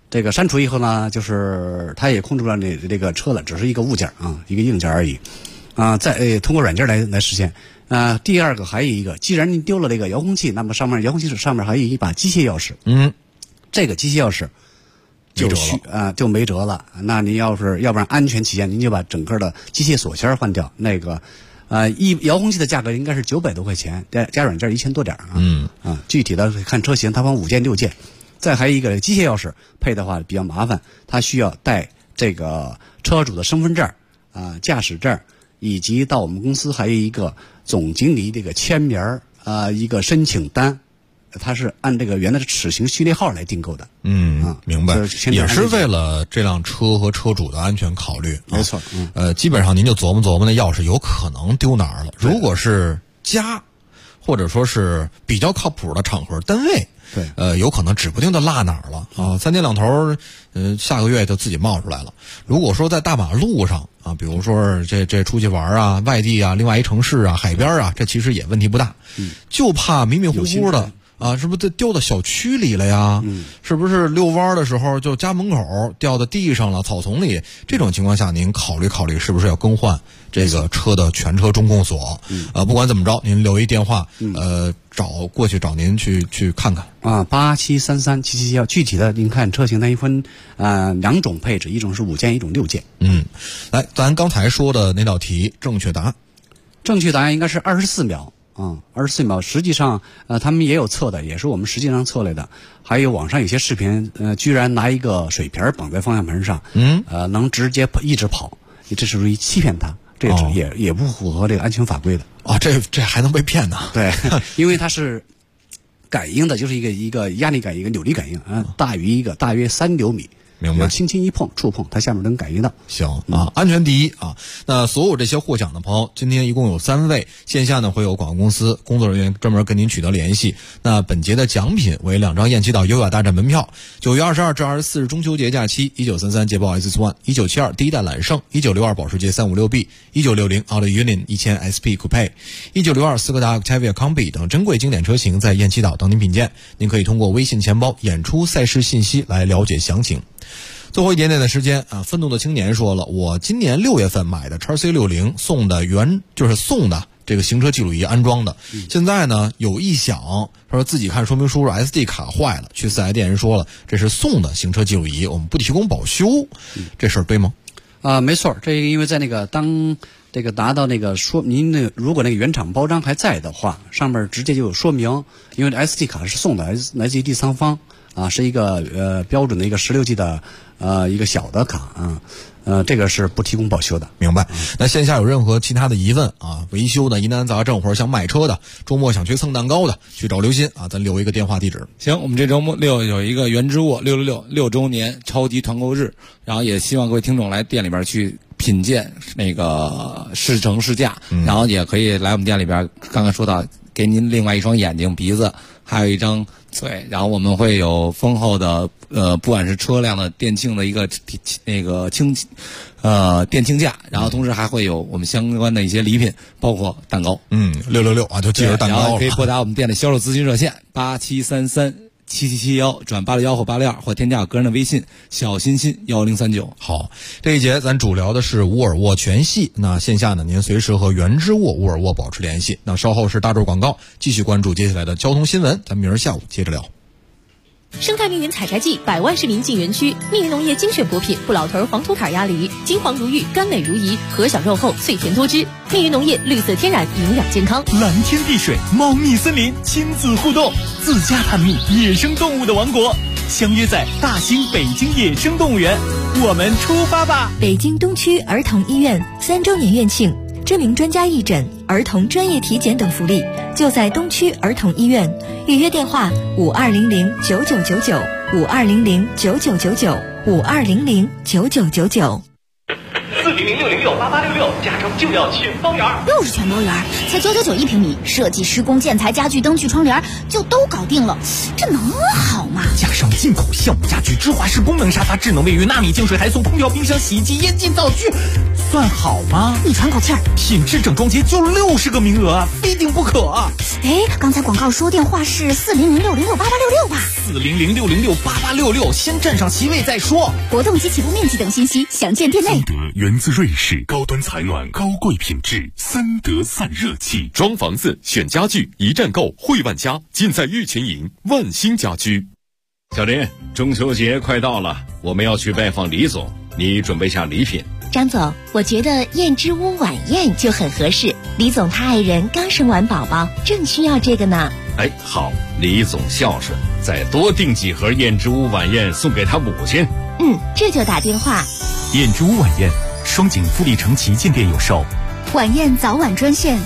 这个删除以后呢，就是它也控制了你这个车了，只是一个物件啊，一个硬件而已再通过软件来实现。第二个还有一个，既然你丢了这个遥控器，那么遥控器上面还有一把机械钥匙。这个机械遥匙就没辙了。那你要不然安全起见，您就把整个的机械锁芯换掉。那个遥控器的价格应该是900多块钱，加软件1000多点具体的看车型，它分5件6件。再还有一个机械钥匙配的话比较麻烦，它需要带这个车主的身份证驾驶证，以及到我们公司还有一个总经理这个签名一个申请单，它是按这个原来的齿形序列号来订购的。 明白，也是为了这辆车和车主的安全考虑。 没错。 基本上您就琢磨那钥匙有可能丢哪儿了。如果是家，或者说是比较靠谱的场合单位，有可能指不定的落哪儿了3天2头下个月就自己冒出来了。如果说在大马路上比如说这出去玩外地另外一城市海边这其实也问题不大。就怕迷迷糊糊的是不是丢到小区里了呀？是不是遛弯的时候就家门口掉到地上了，草丛里？这种情况下，您考虑是不是要更换这个车的全车中控锁？不管怎么着，您留一电话，过去找您去看看 87337771。具体的您看车型它一分2种配置，一种是5件，一种6件。 来，咱刚才说的那道题，正确答案应该是24秒。24秒，实际上他们也有测的，也是我们实际上测来的。还有网上有些视频，居然拿一个水瓶绑在方向盘上，能直接一直跑，这是属于欺骗他，这也不符合这个安全法规的。 这还能被骗呢？ 对，因为它是感应的，就是一个压力感应，一个扭力感应大约3厘米。 明白， 轻轻一碰，触碰，它下面能感应到。 行安全第一那所有这些获奖的朋友，今天一共有3位，线下呢会有广告公司工作人员专门跟您取得联系。那本节的奖品为2张燕七岛优雅大战门票，9月22至24日中秋节假期，1933捷豹 S1，1972第一代揽胜，1962保时捷 356B，1960 奥利 Union 1000 SP Coupe，1962斯柯达 Octavia Combi 等珍贵经典车型在燕七岛等您品鉴。您可以通过微信钱包演出赛事信息来了解详情。最后一点点的时间愤怒的青年说了，我今年6月份买的 XC60 送的这个行车记录仪安装的，现在呢有异响，说自己看说明书 SD 卡坏了，去4S店人说了这是送的行车记录仪，我们不提供保修，这事儿对吗？ 没错，这因为在当这个达到您如果原厂包装还在的话，上面直接就有说明，因为 SD 卡是送的，来自于第三方是一个标准的一个16G 的一个小的卡这个是不提供保修的。 明白。那线下有任何其他的疑问维修的疑难杂症，或者想买车的，周末想去蹭蛋糕的，去找刘鑫咱留一个电话地址。 行，我们这周末6有一个原之沃666周年超级团购日，然后也希望各位听众来店里边去品鉴那个试乘试驾，然后也可以来我们店里边，刚刚说到给您另外一双眼睛、鼻子，还有一张嘴，然后我们会有丰厚的不管是车辆的电庆的一个电庆价，然后同时还会有我们相关的一些礼品，包括蛋糕。 666就记着蛋糕了。 然后可以拨打我们店的销售咨询热线87337771转81或82，或添加我个人的微信小欣欣1039。 好，这一节咱主聊的是沃尔沃全系，那线下呢您随时和原之沃尔沃保持联系。那稍后是大众广告，继续关注接下来的交通新闻，咱们明儿下午接着聊。 生态密云采摘季，100万市民进园区。密云农业精选果品不老头黄土坎鸭梨，金黄如玉，甘美如饴，核小肉厚，脆甜多汁。密云农业绿色天然，营养健康。 蓝天碧水，猫蜜森林，亲子互动，自家探秘野生动物的王国。相约在大兴北京野生动物园，我们出发吧！ 北京东区儿童医院3周年院庆，知名专家义诊、儿童专业体检等福利，就在东区儿童医院。预约电话52009999，52009999，52009999。 400-606-8866，驾照就要全包圆。 又是全包圆，才999一平米，设计、施工、建材、家具、灯具、窗帘就都搞定了，这能好吗？ 加上进口项目家具、芝华士功能沙发、智能卫浴、纳米净水、台塑空调、冰箱、洗衣机、烟机、灶具， 算好吗？ 你喘口气儿。 品质整装节就60个名额，非订不可。 哎，刚才广告说电话是400-606-8866吧 ？400-606-8866，先占上席位再说。 活动及起步面积等信息详见店内。 三德源自瑞士，高端采暖，高贵品质，三德散热器。 装房子选家具，一站购汇万家，尽在玉泉营万兴家居。 小林，中秋节快到了，我们要去拜访李总，你准备下礼品。 张总，我觉得燕之屋晚宴就很合适。李总他爱人刚生完宝宝，正需要这个呢。 哎，好，李总孝顺，再多订几盒燕之屋晚宴送给他母亲。 这就打电话。 燕之屋晚宴，双井富力城旗舰店有售。 晚宴早晚专线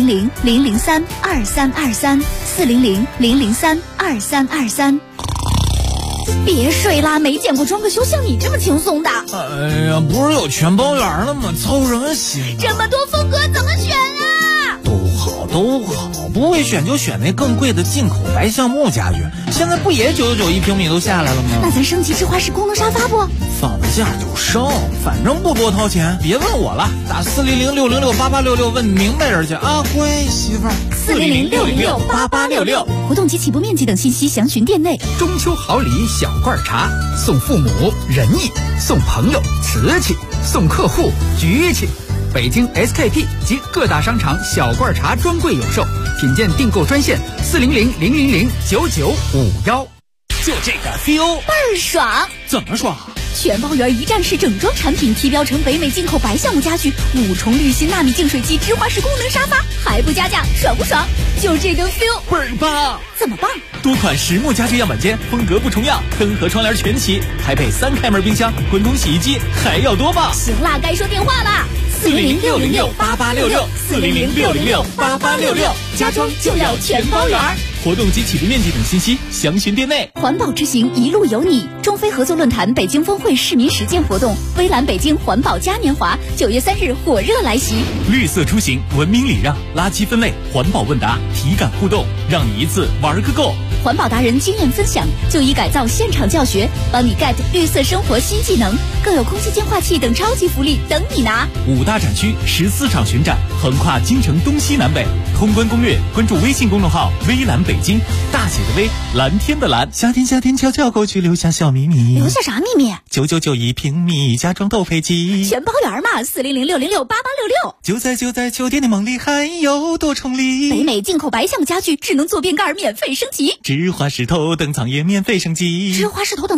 400-003-2323，400-003-2323。别睡啦，没见过装个修像你这么轻松的。 哎呀，不是有全包圆了吗？操什么心啊？ 这么多风格怎么选啊？ 都好，不会选就选那更贵的进口白橡木家具，现在不也991平米都下来了吗？ 那咱升级智华式功能沙发不？ 放价就升，反正不多掏钱，别问我了，打400-606-8866问明白人去啊！乖媳妇儿 ，400-606-8866，活动及起步面积等信息详询店内。 中秋好礼小罐茶，送父母仁义，送朋友瓷器，送客户局气。北京 SKP 及各大商场小罐茶专柜有售，品鉴订购专线400-000-9951。 就这个 feel 倍儿爽！ 怎么爽？ 全包圆一站式整装产品，提标成北美进口白橡木家具，5重滤芯纳米净水机，芝华士功能沙发，还不加价，爽不爽？就这个 feel 倍儿棒！ 怎么棒？ 多款实木家具样板间，风格不重样，灯和窗帘全齐，还配3开门冰箱，滚筒洗衣机，还要多棒！ 行啦，该说电话啦，400-606-8866，400-606-8866，家装就要全包圆。 活动及起步面积等信息详询店内。 环保之行一路有你，中非合作论坛北京峰会市民实践活动，微蓝北京环保嘉年华9月3日火热来袭。 绿色出行，文明礼让，垃圾分类，环保问答，体感互动，让你一次玩个够。 环保达人经验分享，就医改造现场教学，帮你 get 绿色生活新技能，更有空气净化器等超级福利等你拿。 5大展区14场巡展，横跨京城东西南北。通关攻略，关注微信公众号微蓝北京，大写的微，蓝天的蓝。夏天悄悄过去，留下小秘密。 留下啥秘密 ？9991平米，家装都配齐， 全包圆嘛，400-606-8866。 就在酒店的梦里，还有多重礼。 北美进口白橡木家具，智能坐便盖免费升级， 芝华士头等舱也免费升级， 芝华士头等